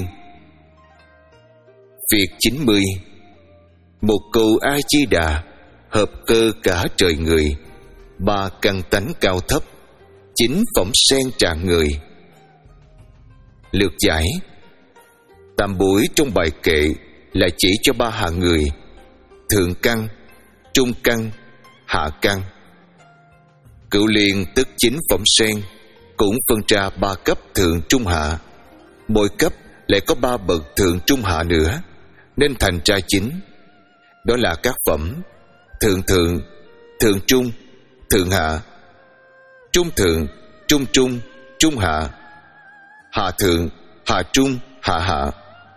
Việc chín mươi. Một câu A Di Đà hợp cơ cả trời người, ba căn tánh cao thấp, chín phẩm sen tràn người. Lược giải. Tam bối trong bài kệ là chỉ cho ba hạng người: thượng căn, trung căn, hạ căn. Cửu liên tức chín phẩm sen, cũng phân ra ba cấp thượng trung hạ. Mỗi cấp lại có ba bậc thượng trung hạ nữa, nên thành ra chín. Đó là các phẩm thượng thượng, thượng trung, thượng hạ, trung thượng, trung trung, trung hạ, hạ thượng, hạ trung, hạ hạ.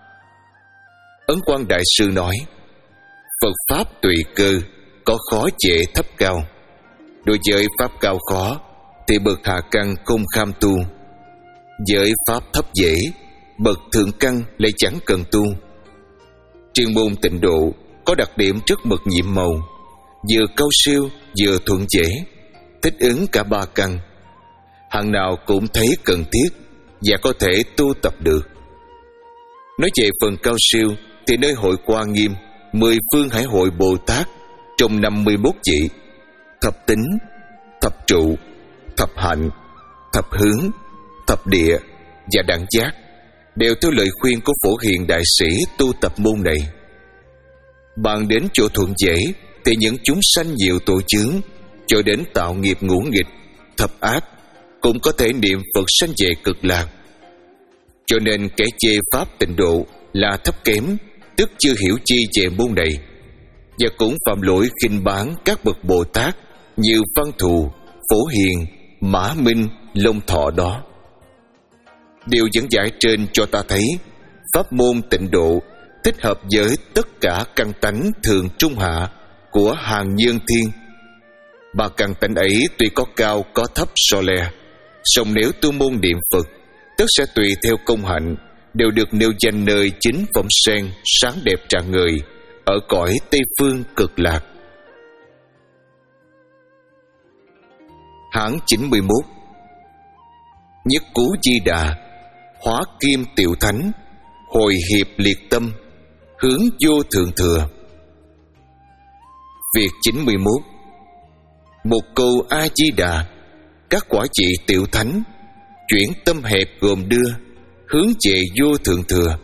Ấn Quang Đại Sư nói: Phật Pháp tùy cơ, có khó dễ thấp cao. Đối với Pháp cao khó thì bậc hạ căn không kham tu. Với Pháp thấp dễ, bậc thượng căn lại chẳng cần tu. Chuyên môn tịnh độ có đặc điểm rất mực nhiệm màu, vừa cao siêu vừa thuận dễ, thích ứng cả ba căn. Hạng nào cũng thấy cần thiết và có thể tu tập được. Nói về phần cao siêu thì nơi hội Hoa Nghiêm, mười phương hải hội Bồ Tát trong năm mươi mốt vị, thập tính, thập trụ, thập hạnh, thập hướng, thập địa và đẳng giác đều theo lời khuyên của Phổ Hiền Đại Sĩ tu tập môn này. Bàn đến chỗ thuận dễ thì những chúng sanh nhiều tội chướng, cho đến tạo nghiệp ngũ nghịch, thập ác cũng có thể niệm Phật sanh về cực lạc. Cho nên kẻ chê Pháp tịnh độ là thấp kém, tức chưa hiểu chi về môn này, và cũng phạm lỗi khinh báng các bậc Bồ Tát như Văn Thù, Phổ Hiền, Mã Minh, Long Thọ đó. Điều dẫn giải trên cho ta thấy pháp môn tịnh độ thích hợp với tất cả căn tánh thường trung hạ của hàng nhân thiên. Ba căn tánh ấy tuy có cao có thấp so le, song nếu tu môn niệm Phật, tất sẽ tùy theo công hạnh đều được nêu danh nơi chính phẩm sen sáng đẹp tràn người ở cõi Tây Phương Cực Lạc. Hán chín mươi mốt. Nhất cú Di Đà, hóa kim tiểu thánh, hồi hiệp liệt tâm, hướng vô thượng thừa. Việc chín mươi mốt. Một câu A Di Đà, các quả vị tiểu thánh chuyển tâm hẹp gồm đưa, hướng về vô thượng thừa.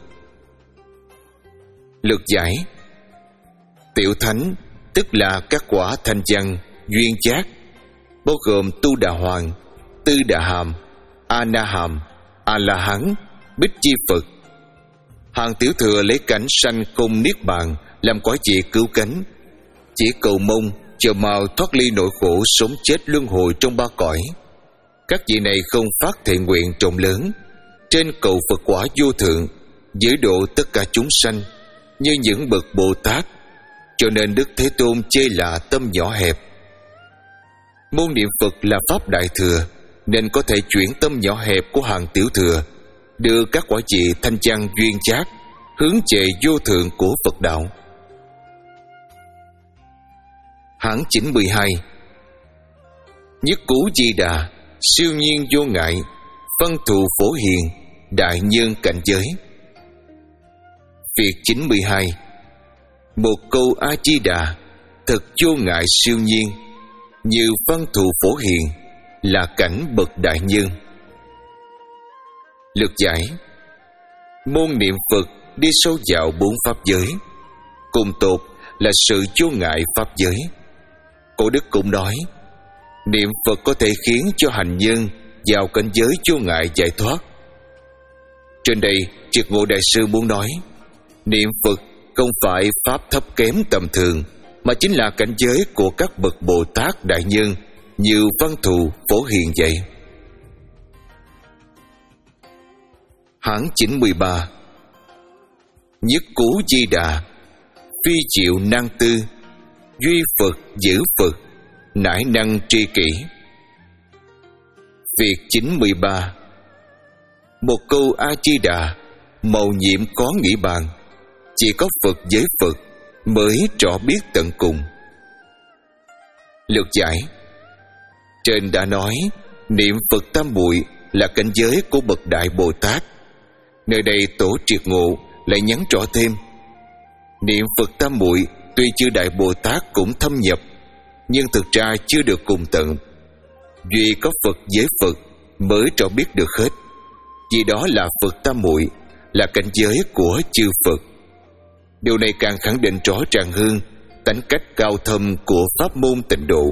Lược giải. Tiểu thánh tức là các quả thanh văn, duyên giác, bao gồm Tu Đà Hoàng, Tư Đà Hàm, A Na Hàm, A La Hán, Bích Chi Phật. Hàng tiểu thừa lấy cảnh sanh không niết bàn làm quả vị cứu cánh, chỉ cầu mong chờ mau thoát ly nỗi khổ sống chết luân hồi trong ba cõi. Các vị này không phát thệ nguyện rộng lớn, trên cầu Phật quả vô thượng, giới độ tất cả chúng sanh như những bậc Bồ Tát, cho nên Đức Thế Tôn chê là tâm nhỏ hẹp. Môn niệm Phật là pháp đại thừa, nên có thể chuyển tâm nhỏ hẹp của hàng tiểu thừa, đưa các quả vị thanh văn duyên giác hướng về vô thượng của Phật đạo. Hán chín mươi hai. Nhất cú Di Đà, siêu nhiên vô ngại, phân thù phổ hiền, đại nhân cảnh giới. Việc chín mươi hai. Một câu A Di Đà thật vô ngại siêu nhiên, như phân thù phổ hiền, là cảnh bậc đại nhân. Lược giải. Môn niệm Phật đi sâu vào bốn pháp giới, cùng tột là sự vô ngại pháp giới. Cổ đức cũng nói, niệm Phật có thể khiến cho hành nhân vào cảnh giới vô ngại giải thoát. Trên đây Triệt Ngộ Đại Sư muốn nói, niệm Phật không phải pháp thấp kém tầm thường, mà chính là cảnh giới của các bậc Bồ Tát đại nhân như Văn Thù Phổ Hiền vậy. Hán chín mươi ba. Nhất cú Di Đà, phi chịu năng tư, duy Phật giữ Phật, nải năng tri kỷ. Việc chín mươi ba. Một câu A Di Đà, mầu nhiệm có nghĩ bàn, chỉ có Phật với Phật mới rõ biết tận cùng. Lược giải. Trên đã nói, niệm Phật tam muội là cảnh giới của bậc đại Bồ Tát. Nơi đây Tổ Triệt Ngộ lại nhắn rõ thêm, niệm Phật tam muội tuy chưa đại Bồ Tát cũng thâm nhập, nhưng thực ra chưa được cùng tận. Duy có Phật với Phật mới rõ biết được hết, vì đó là Phật tam muội, là cảnh giới của chư Phật. Điều này càng khẳng định rõ ràng hơn tánh cách cao thâm của pháp môn Tịnh Độ.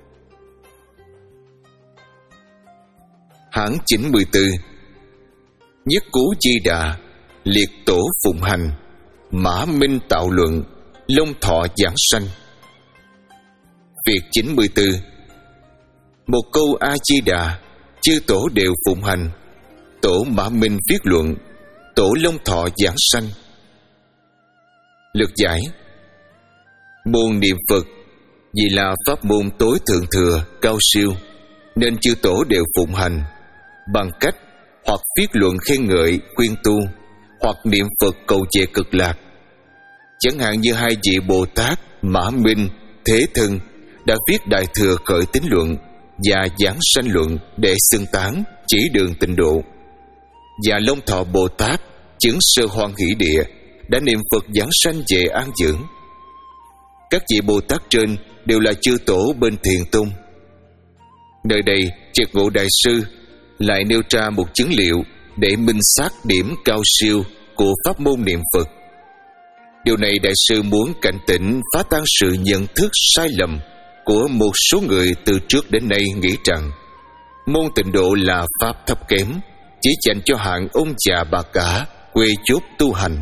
Hán chín mươi tư. Nhất cú Di Đà, liệt tổ phụng hành, mã minh tạo luận, long thọ giảng sanh. Việc chín mươi tư. Một câu A Di Đà, chư tổ đều phụng hành, tổ mã minh viết luận, tổ long thọ giảng sanh. Lược giải. Môn niệm Phật vì là pháp môn tối thượng thừa cao siêu, nên chư tổ đều phụng hành, bằng cách hoặc viết luận khen ngợi khuyên tu, hoặc niệm Phật cầu về cực lạc. Chẳng hạn như hai vị Bồ Tát Mã Minh, Thế Thân đã viết Đại Thừa Khởi Tín Luận và Giảng Sanh Luận để xưng tán chỉ đường Tịnh Độ, và Long Thọ Bồ Tát chứng Sơ Hoan Hỷ Địa đã niệm Phật giảng sanh về an dưỡng. Các vị Bồ Tát trên đều là chư tổ bên Thiền Tông. Nơi đây Triệt Ngộ Đại Sư lại nêu ra một chứng liệu để minh xác điểm cao siêu của pháp môn niệm Phật. Điều này Đại Sư muốn cảnh tỉnh phá tan sự nhận thức sai lầm của một số người từ trước đến nay nghĩ rằng môn Tịnh Độ là pháp thấp kém, chỉ dành cho hạng ông già bà cả quê chốt tu hành.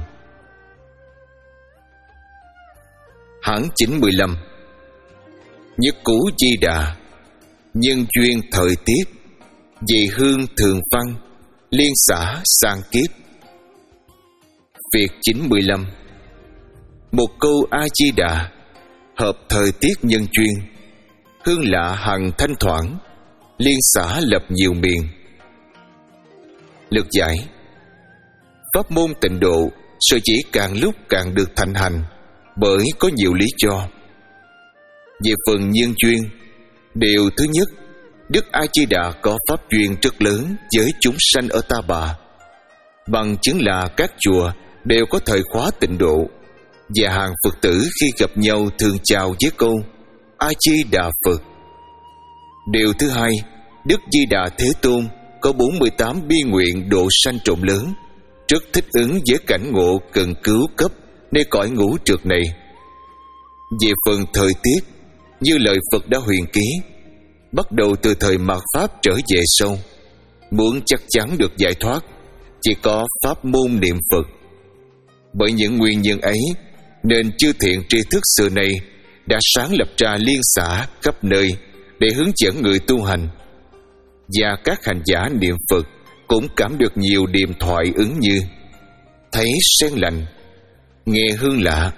Hán chín mươi lăm. Nhất cú Di Đà, nhân duyên thời tiết, dị hương thường văn, liên xã sang kiếp. Việc chín mươi lăm. Một câu A Di Đà, hợp thời tiết nhân duyên, hương lạ hằng thanh thoảng, liên xã lập nhiều miền. Lược giải. Pháp môn Tịnh Độ sở dĩ càng lúc càng được thành hành bởi có nhiều lý do. Về phần nhân duyên, điều thứ nhất, Đức A Di Đà có pháp duyên rất lớn với chúng sanh ở Ta Bà. Bằng chứng là các chùa đều có thời khóa Tịnh Độ, và hàng Phật tử khi gặp nhau thường chào với câu A Di Đà Phật. Điều thứ hai, Đức Di Đà Thế Tôn có bốn mươi tám bi nguyện độ sanh rộng lớn, rất thích ứng với cảnh ngộ cần cứu cấp nơi cõi ngũ trược này. Về phần thời tiết, như lời Phật đã huyền ký, bắt đầu từ thời mạt Pháp trở về sau. Muốn chắc chắn được giải thoát, chỉ có pháp môn niệm Phật. Bởi những nguyên nhân ấy nên chư thiện tri thức xưa nay đã sáng lập ra liên xã khắp nơi để hướng dẫn người tu hành. Và các hành giả niệm Phật cũng cảm được nhiều điềm thoại ứng như: thấy sen lạnh, nghe hương lạ.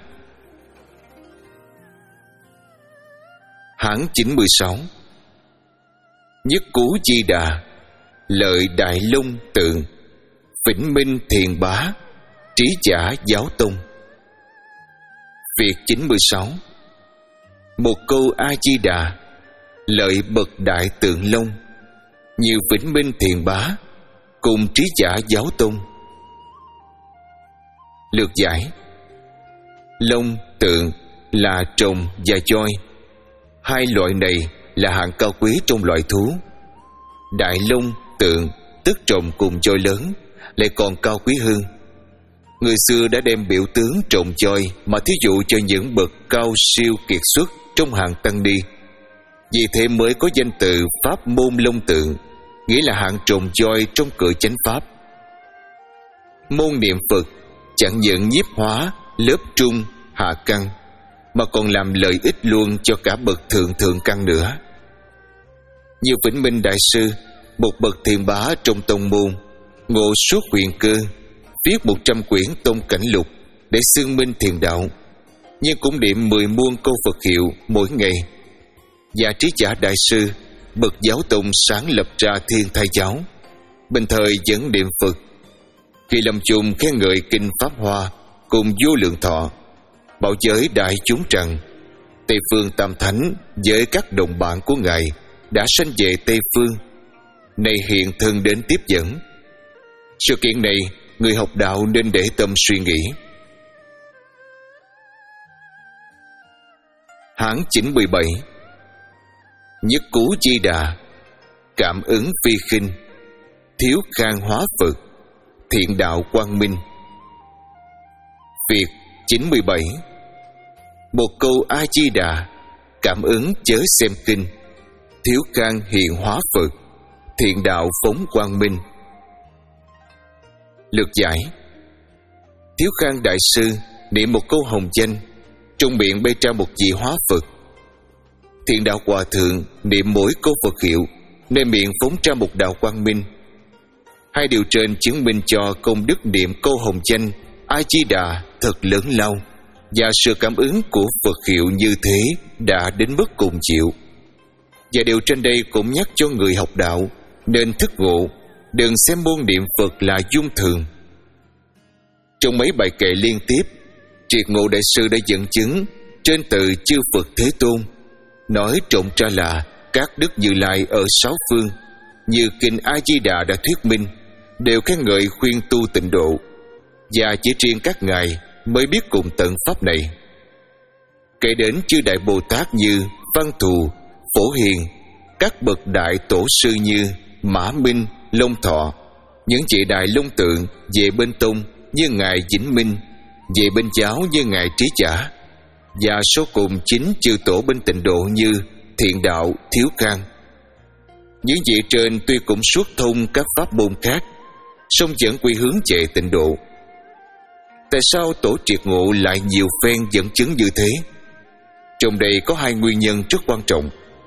Hán chín mươi sáu. Nhất Cú Di Đà, lợi Đại Long Tượng, Vĩnh Minh Thiền Bá, Trí Giả Giáo Tông. Việc chín mươi sáu. Một câu A Di Đà, lợi bậc Đại Tượng Long, như Vĩnh Minh Thiền Bá cùng Trí Giả Giáo Tông. Lược giải. Long, tượng là trồng và voi. Hai loại này là hạng cao quý trong loại thú. Đại long, tượng tức trồng cùng voi lớn lại còn cao quý hơn. Người xưa đã đem biểu tướng trồng voi mà thí dụ cho những bậc cao siêu kiệt xuất trong hàng tăng ni. Vì thế mới có danh từ pháp môn long tượng, nghĩa là hạng trồng voi trong cửa chánh pháp. Môn niệm Phật chẳng những nhiếp hóa lớp trung hạ căn, mà còn làm lợi ích luôn cho cả bậc thượng thượng căn nữa. Như Vĩnh Minh Đại Sư, một bậc thiền bá trong tông môn, ngộ suốt huyền cơ, viết một trăm quyển tông cảnh lục để xưng minh thiền đạo, nhưng cũng niệm mười muôn câu Phật hiệu mỗi ngày. Và Trí Giả Đại Sư, bậc giáo tông sáng lập ra Thiên Thai Giáo, bình thời vẫn niệm Phật. Khi lâm chung khen ngợi kinh Pháp Hoa cùng Vô Lượng Thọ, bảo giới đại chúng rằng Tây Phương Tam Thánh với các đồng bạn của Ngài đã sanh về Tây Phương, nay hiện thân đến tiếp dẫn. Sự kiện này người học đạo nên để tâm suy nghĩ. Hán chín mươi bảy. Nhất Cú Di Đà, cảm ứng phi khinh, thiếu khang hóa Phật, thiện đạo quang minh. Việc chín mươi bảy. Một câu A Di Đà, cảm ứng chớ xem kinh, thiếu khang hiện hóa Phật, thiện đạo phóng quang minh. Lược giải. Thiếu khang Đại Sư niệm một câu hồng danh, trong miệng bay ra một vị hóa Phật. Thiện đạo Hòa Thượng niệm mỗi câu Phật hiệu, nên miệng phóng ra một đạo quang minh. Hai điều trên chứng minh cho công đức niệm câu hồng danh A Di Đà thật lớn lao, và sự cảm ứng của Phật hiệu như thế đã đến mức cùng chịu. Và điều trên đây cũng nhắc cho người học đạo nên thức ngộ, đừng xem môn niệm Phật là dung thường. Trong mấy bài kệ liên tiếp, Triệt Ngộ Đại Sư đã dẫn chứng trên từ chư Phật Thế Tôn, nói trộn ra là các đức Như Lai ở sáu phương, như kinh A Di Đà đã thuyết minh, đều khen ngợi khuyên tu tịnh độ, và chỉ riêng các ngài mới biết cùng tận pháp này. Kể đến chư đại Bồ Tát như Văn Thù, Phổ Hiền, các bậc đại tổ sư như Mã Minh, Long Thọ, những vị đại long tượng về bên tông như ngài Vĩnh Minh, về bên giáo như ngài Trí Giả, và số cùng chính chư tổ bên tịnh độ như Thiện Đạo, Thiếu Khang. Những vị trên tuy cũng suốt thông các pháp môn khác, song vẫn quy hướng về tịnh độ. Tại sao tổ Triệt Ngộ lại nhiều phen dẫn chứng như thế? Trong đây có hai nguyên nhân rất quan trọng.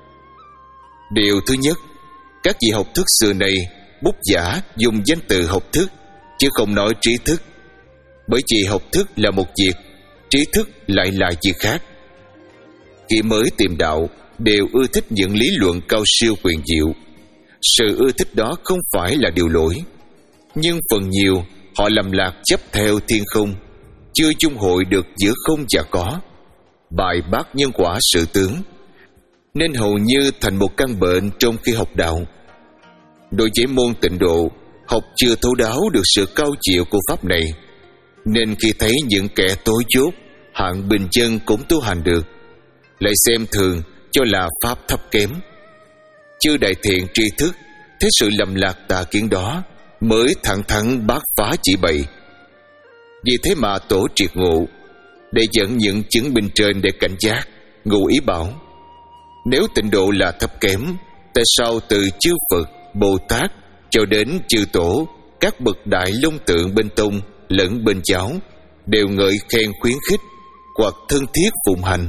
Điều thứ nhất, các vị học thức xưa này bút giả dùng danh từ học thức chứ không nói trí thức, bởi vì học thức là một việc, trí thức lại là việc khác. Khi mới tìm đạo đều ưa thích những lý luận cao siêu quyền diệu. Sự ưa thích đó không phải là điều lỗi, nhưng phần nhiều họ lầm lạc chấp theo thiên không, chưa chung hội được giữa không và có, bài bác nhân quả sự tướng, nên hầu như thành một căn bệnh trong khi học đạo. Đối với môn tịnh độ, học chưa thấu đáo được sự cao diệu của pháp này, nên khi thấy những kẻ tối chốt hạng bình dân cũng tu hành được, lại xem thường cho là pháp thấp kém. Chư đại thiện tri thức thấy sự lầm lạc tà kiến đó, mới thẳng thắn bác phá chỉ bày. Vì thế mà tổ Triệt Ngộ để dẫn những chứng minh trên để cảnh giác, ngụ ý bảo: nếu tịnh độ là thấp kém tại sao từ chư Phật, Bồ Tát cho đến chư Tổ, các bậc đại long tượng bên tông lẫn bên giáo đều ngợi khen khuyến khích hoặc thân thiết phụng hành.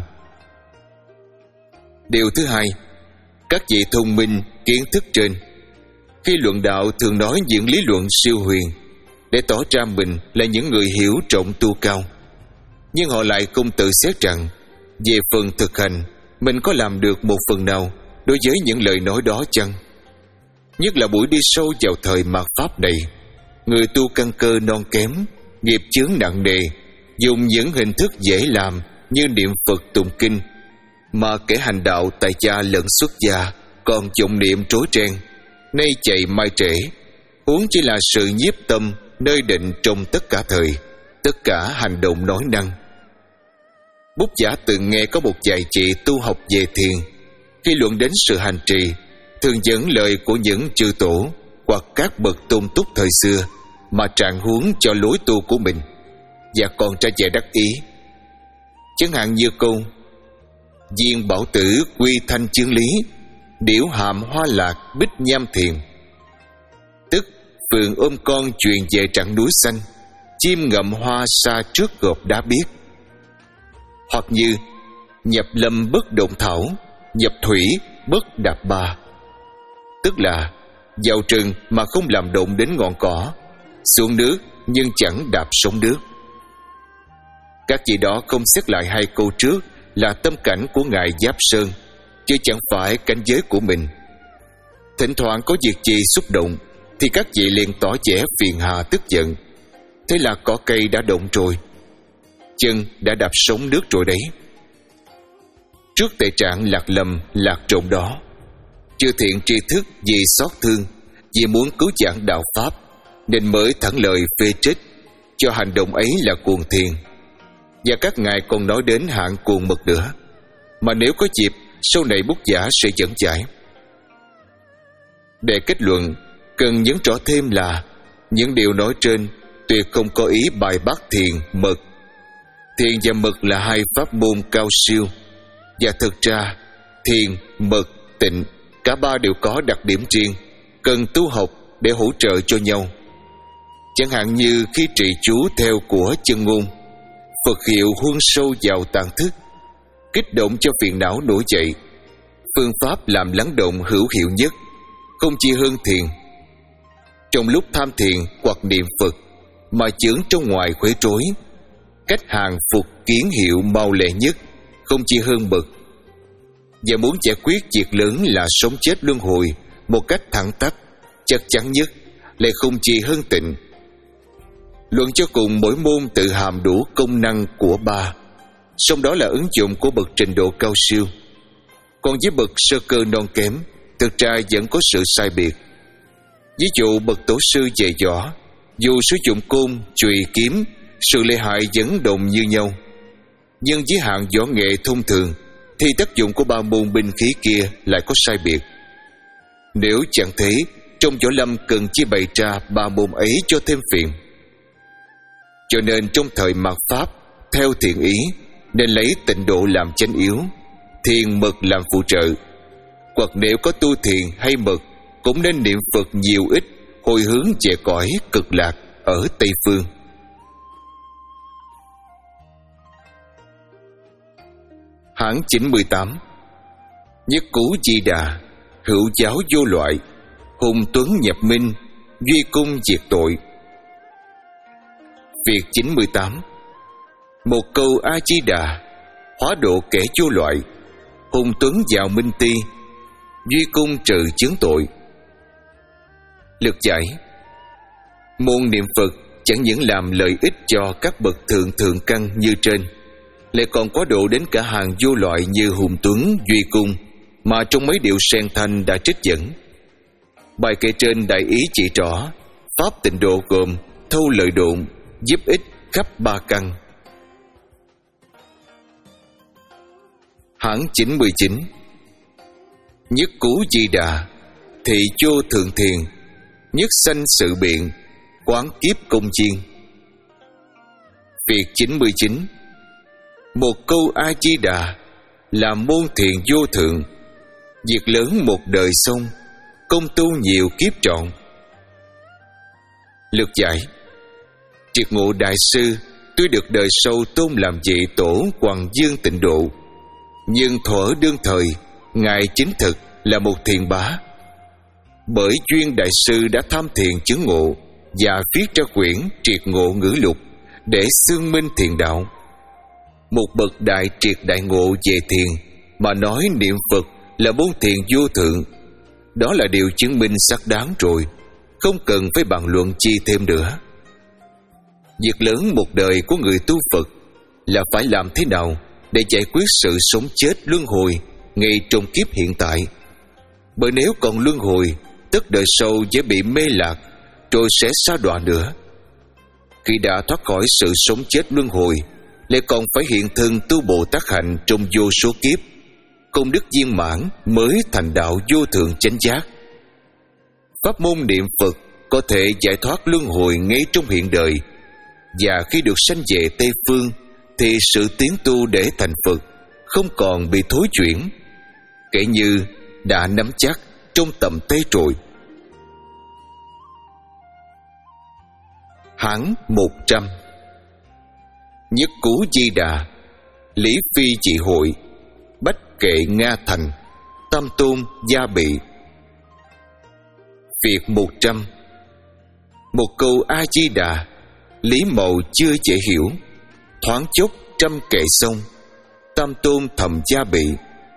Điều thứ hai, các vị thông minh kiến thức trên khi luận đạo thường nói những lý luận siêu huyền để tỏ ra mình là những người hiểu trọng tu cao, nhưng họ lại không tự xét rằng về phần thực hành mình có làm được một phần nào đối với những lời nói đó chăng? Nhất là buổi đi sâu vào thời mạt pháp này, người tu căn cơ non kém, nghiệp chướng nặng nề, dùng những hình thức dễ làm như niệm Phật tụng kinh, mà kẻ hành đạo tại gia lẫn xuất gia còn dụng niệm trối ren, nay chạy mai trễ, huống chỉ là sự nhiếp tâm nơi định trong tất cả thời, tất cả hành động nói năng. Bút giả từng nghe có một vài chị tu học về thiền, khi luận đến sự hành trì, thường dẫn lời của những chư tổ hoặc các bậc tôn túc thời xưa mà trạng huống cho lối tu của mình, và còn ra vẻ đắc ý. Chẳng hạn như câu Viên bảo tử quy thanh chương lý, điểu hàm hoa lạc bích nham thiền, tức phượng ôm con truyền về trặng núi xanh, chim ngậm hoa xa trước gộp đá biếc. Hoặc như nhập lâm bất động thảo, nhập thủy bất đạp ba, tức là vào rừng mà không làm động đến ngọn cỏ, xuống nước nhưng chẳng đạp sóng nước. Các vị đó không xét lại hai câu trước là tâm cảnh của Ngài Giáp Sơn, chứ chẳng phải cảnh giới của mình. Thỉnh thoảng có việc gì xúc động thì các vị liền tỏ vẻ phiền hà tức giận, thế là cỏ cây đã động rồi, chân đã đạp sóng nước rồi đấy. Trước tệ trạng lạc lầm lạc trộn đó, chư thiện tri thức vì xót thương, vì muốn cứu vãn đạo pháp, nên mới thẳng lời phê trích cho hành động ấy là cuồng thiền. Và các ngài còn nói đến hạng cuồng mực nữa, mà nếu có dịp sau này bút giả sẽ dẫn giải. Để kết luận, cần nhấn rõ thêm là những điều nói trên tuyệt không có ý bài bác thiền mật. Thiền và mật là hai pháp môn cao siêu, và thực ra thiền, mật, tịnh cả ba đều có đặc điểm riêng, cần tu học để hỗ trợ cho nhau. Chẳng hạn như khi trì chú theo của chân ngôn, Phật hiệu huân sâu vào tàng thức, kích động cho phiền não nổi dậy. Phương pháp làm lắng động hữu hiệu nhất, không chi hơn thiền. Trong lúc tham thiền hoặc niệm Phật mà chướng trong ngoài khuấy rối, cách hàng phục kiến hiệu mau lẹ nhất, không chi hơn bậc. Và muốn giải quyết việc lớn là sống chết luân hồi một cách thẳng tắp, chắc chắn nhất, lại không chi hơn tịnh. Luận cho cùng, mỗi môn tự hàm đủ công năng của ba, song đó là ứng dụng của bậc trình độ cao siêu. Còn với bậc sơ cơ non kém, thực ra vẫn có sự sai biệt. Ví dụ bậc tổ sư dày võ, dù sử dụng côn, chùy, kiếm, sự lợi hại vẫn đồng như nhau, nhưng với hạng võ nghệ thông thường thì tác dụng của ba môn binh khí kia lại có sai biệt. Nếu chẳng thế, trong võ lâm cần chi bày ra ba môn ấy cho thêm phiền. Cho nên trong thời mạt pháp, theo thiện ý, nên lấy tịnh độ làm chánh yếu, thiền mật làm phụ trợ. Hoặc nếu có tu thiền hay mật, cũng nên niệm Phật nhiều ít, hồi hướng về cõi cực lạc ở Tây Phương. Hãng chín mươi tám. Nhất cú Di Đà, hữu giáo vô loại, hùng tuấn nhập minh, duy cung diệt tội. Việc chín mươi tám. Một câu A Di Đà, hóa độ kẻ vô loại, hùng tuấn vào minh ti, duy cung trừ chướng tội. Lược giải. Môn niệm Phật chẳng những làm lợi ích cho các bậc thượng thượng căn như trên, lại còn quá độ đến cả hàng vô loại như hùng tuấn, duy cung, mà trong mấy điều sen thanh đã trích dẫn. Bài kể trên đại ý chỉ rõ pháp tịnh độ gồm thâu lợi độn, giúp ích khắp ba căn. Hãng chín mươi chín. Nhất cú Di Đà, thị vô thượng thiền, nhất sanh sự biện, quán kiếp công chiên. Việc chín mươi chín. Một câu A Di Đà là môn thiền vô thượng, Việc lớn một đời xong, công tu nhiều kiếp trọn. Lược giải: Triệt Ngộ Đại Sư tuy được đời sau tôn làm vị tổ Hoàng Dương Tịnh Độ, nhưng thuở đương thời ngài chính thực là một thiền bá. Bởi duyên đại sư đã tham thiền chứng ngộ và viết ra quyển Triệt Ngộ Ngữ Lục để xương minh thiền đạo. Một bậc đại triệt đại ngộ về thiền mà nói niệm Phật là môn thiền vô thượng, đó là điều chứng minh xác đáng rồi, không cần phải bàn luận chi thêm nữa. Việc lớn một đời của người tu Phật là phải làm thế nào để giải quyết sự sống chết luân hồi ngay trong kiếp hiện tại. Bởi nếu còn luân hồi, tất đời sau dễ bị mê lạc, rồi sẽ sa đọa nữa. Khi đã thoát khỏi sự sống chết luân hồi, lại còn phải hiện thân tu Bồ Tát hạnh trong vô số kiếp, công đức viên mãn mới thành đạo vô thượng chánh giác. Pháp môn niệm Phật có thể giải thoát luân hồi ngay trong hiện đời, và khi được sanh về Tây Phương thì sự tiến tu để thành Phật không còn bị thối chuyển, kể như đã nắm chắc trong tầm tay rồi. Hán một trăm. Nhất Cú Di Đà, Lý Phi Trị Hội, Bách Kệ Nga Thành, Tam Tôn Gia Bị. Việc một trăm. Một câu A Di Đà, lý màu chưa dễ hiểu, thoáng chốc trăm kệ xong, Tam Tôn thầm gia bị.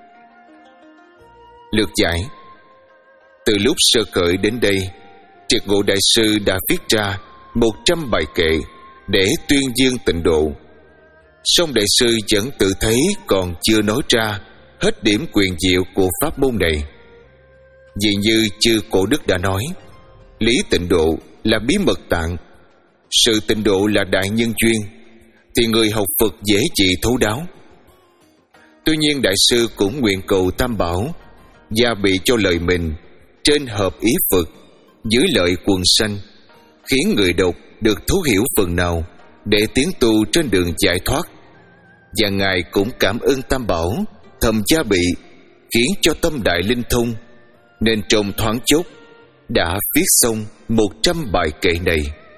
Lược giải: Từ lúc sơ khởi đến đây, Triệt Ngộ Đại Sư đã viết ra một trăm bài kệ để tuyên dương tịnh độ. Song Đại Sư vẫn tự thấy còn chưa nói ra hết điểm quyền diệu của pháp môn này. Vì như chư Cổ Đức đã nói, lý tịnh độ là bí mật tạng, sự tịnh độ là đại nhân duyên, thì người học Phật dễ gì thấu đáo. Tuy nhiên Đại Sư cũng nguyện cầu Tam Bảo gia bị cho lời mình trên hợp ý Phật, dưới lợi quần sanh, khiến người đọc được thấu hiểu phần nào để tiến tu trên đường giải thoát. Và Ngài cũng cảm ơn Tam Bảo thầm gia bị, khiến cho tâm đại linh thông, nên trong thoáng chốc đã viết xong một trăm bài kệ này.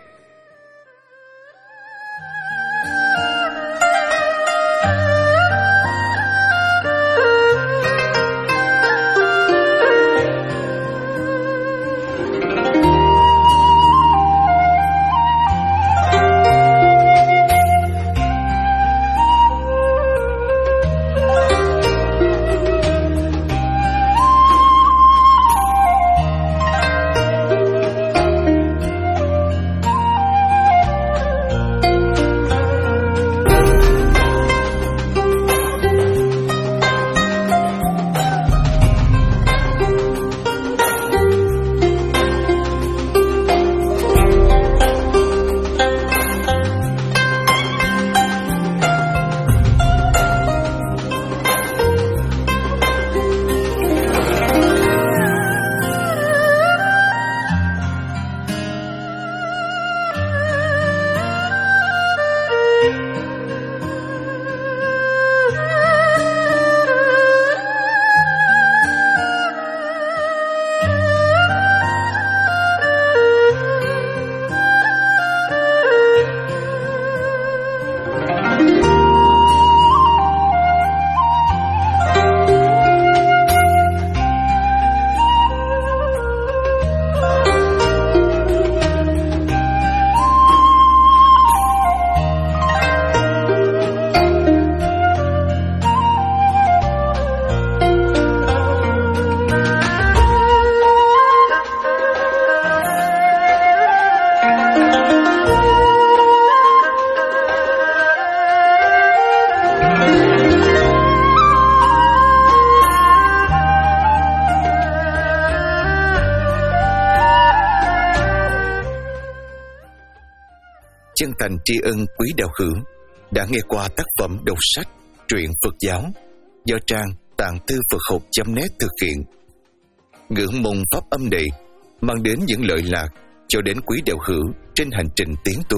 Chân thành tri ân quý đạo hữu đã nghe qua tác phẩm đọc sách truyện Phật giáo do trang tạng thư Phật học chấm net thực hiện. Ngưỡng mong pháp âm này mang đến những lợi lạc cho đến quý đạo hữu trên hành trình tiến tu.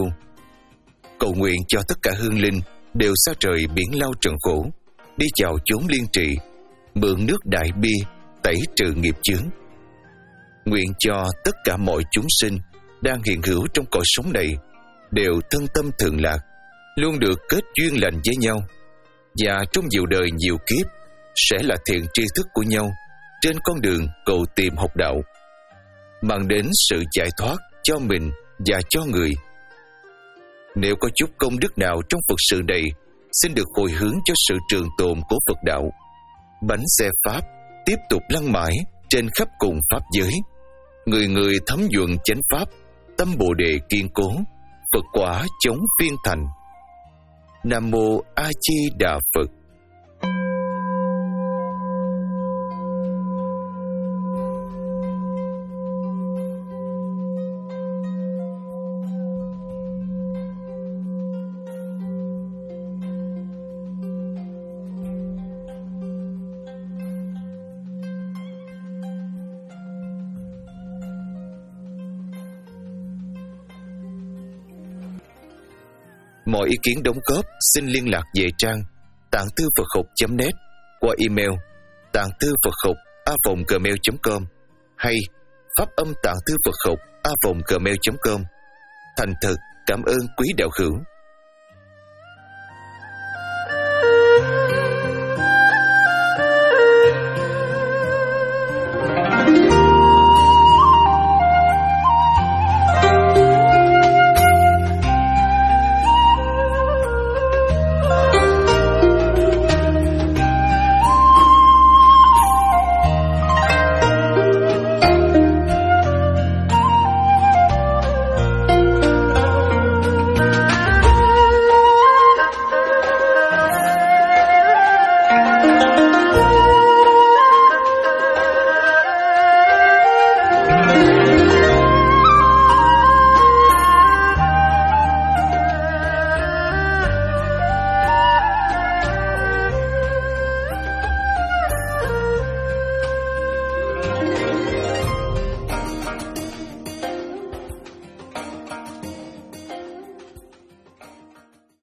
Cầu nguyện cho tất cả hương linh đều xa rời biển lao trần khổ, đi vào chốn liên trị, mượn nước đại bi tẩy trừ nghiệp chướng. Nguyện cho tất cả mọi chúng sinh đang hiện hữu trong cõi sống này đều thân tâm thường lạc, luôn được kết duyên lành với nhau, và trong nhiều đời nhiều kiếp sẽ là thiện tri thức của nhau trên con đường cầu tìm học đạo, mang đến sự giải thoát cho mình và cho người. Nếu có chút công đức nào trong Phật sự này, xin được hồi hướng cho sự trường tồn của Phật đạo. Bánh xe Pháp tiếp tục lăn mãi trên khắp cùng Pháp giới. Người người thấm nhuận chánh Pháp, tâm Bồ Đề kiên cố, Phật quả chống phiên thành. Nam Mô A Di Đà Phật. Mọi ý kiến đóng góp xin liên lạc về trang tạng thư Phật học chấm net qua email tạng thư Phật học a vòng gmail chấm com hay pháp âm tạng thư Phật học a vòng gmail chấm com. Thành thật cảm ơn quý đạo hữu.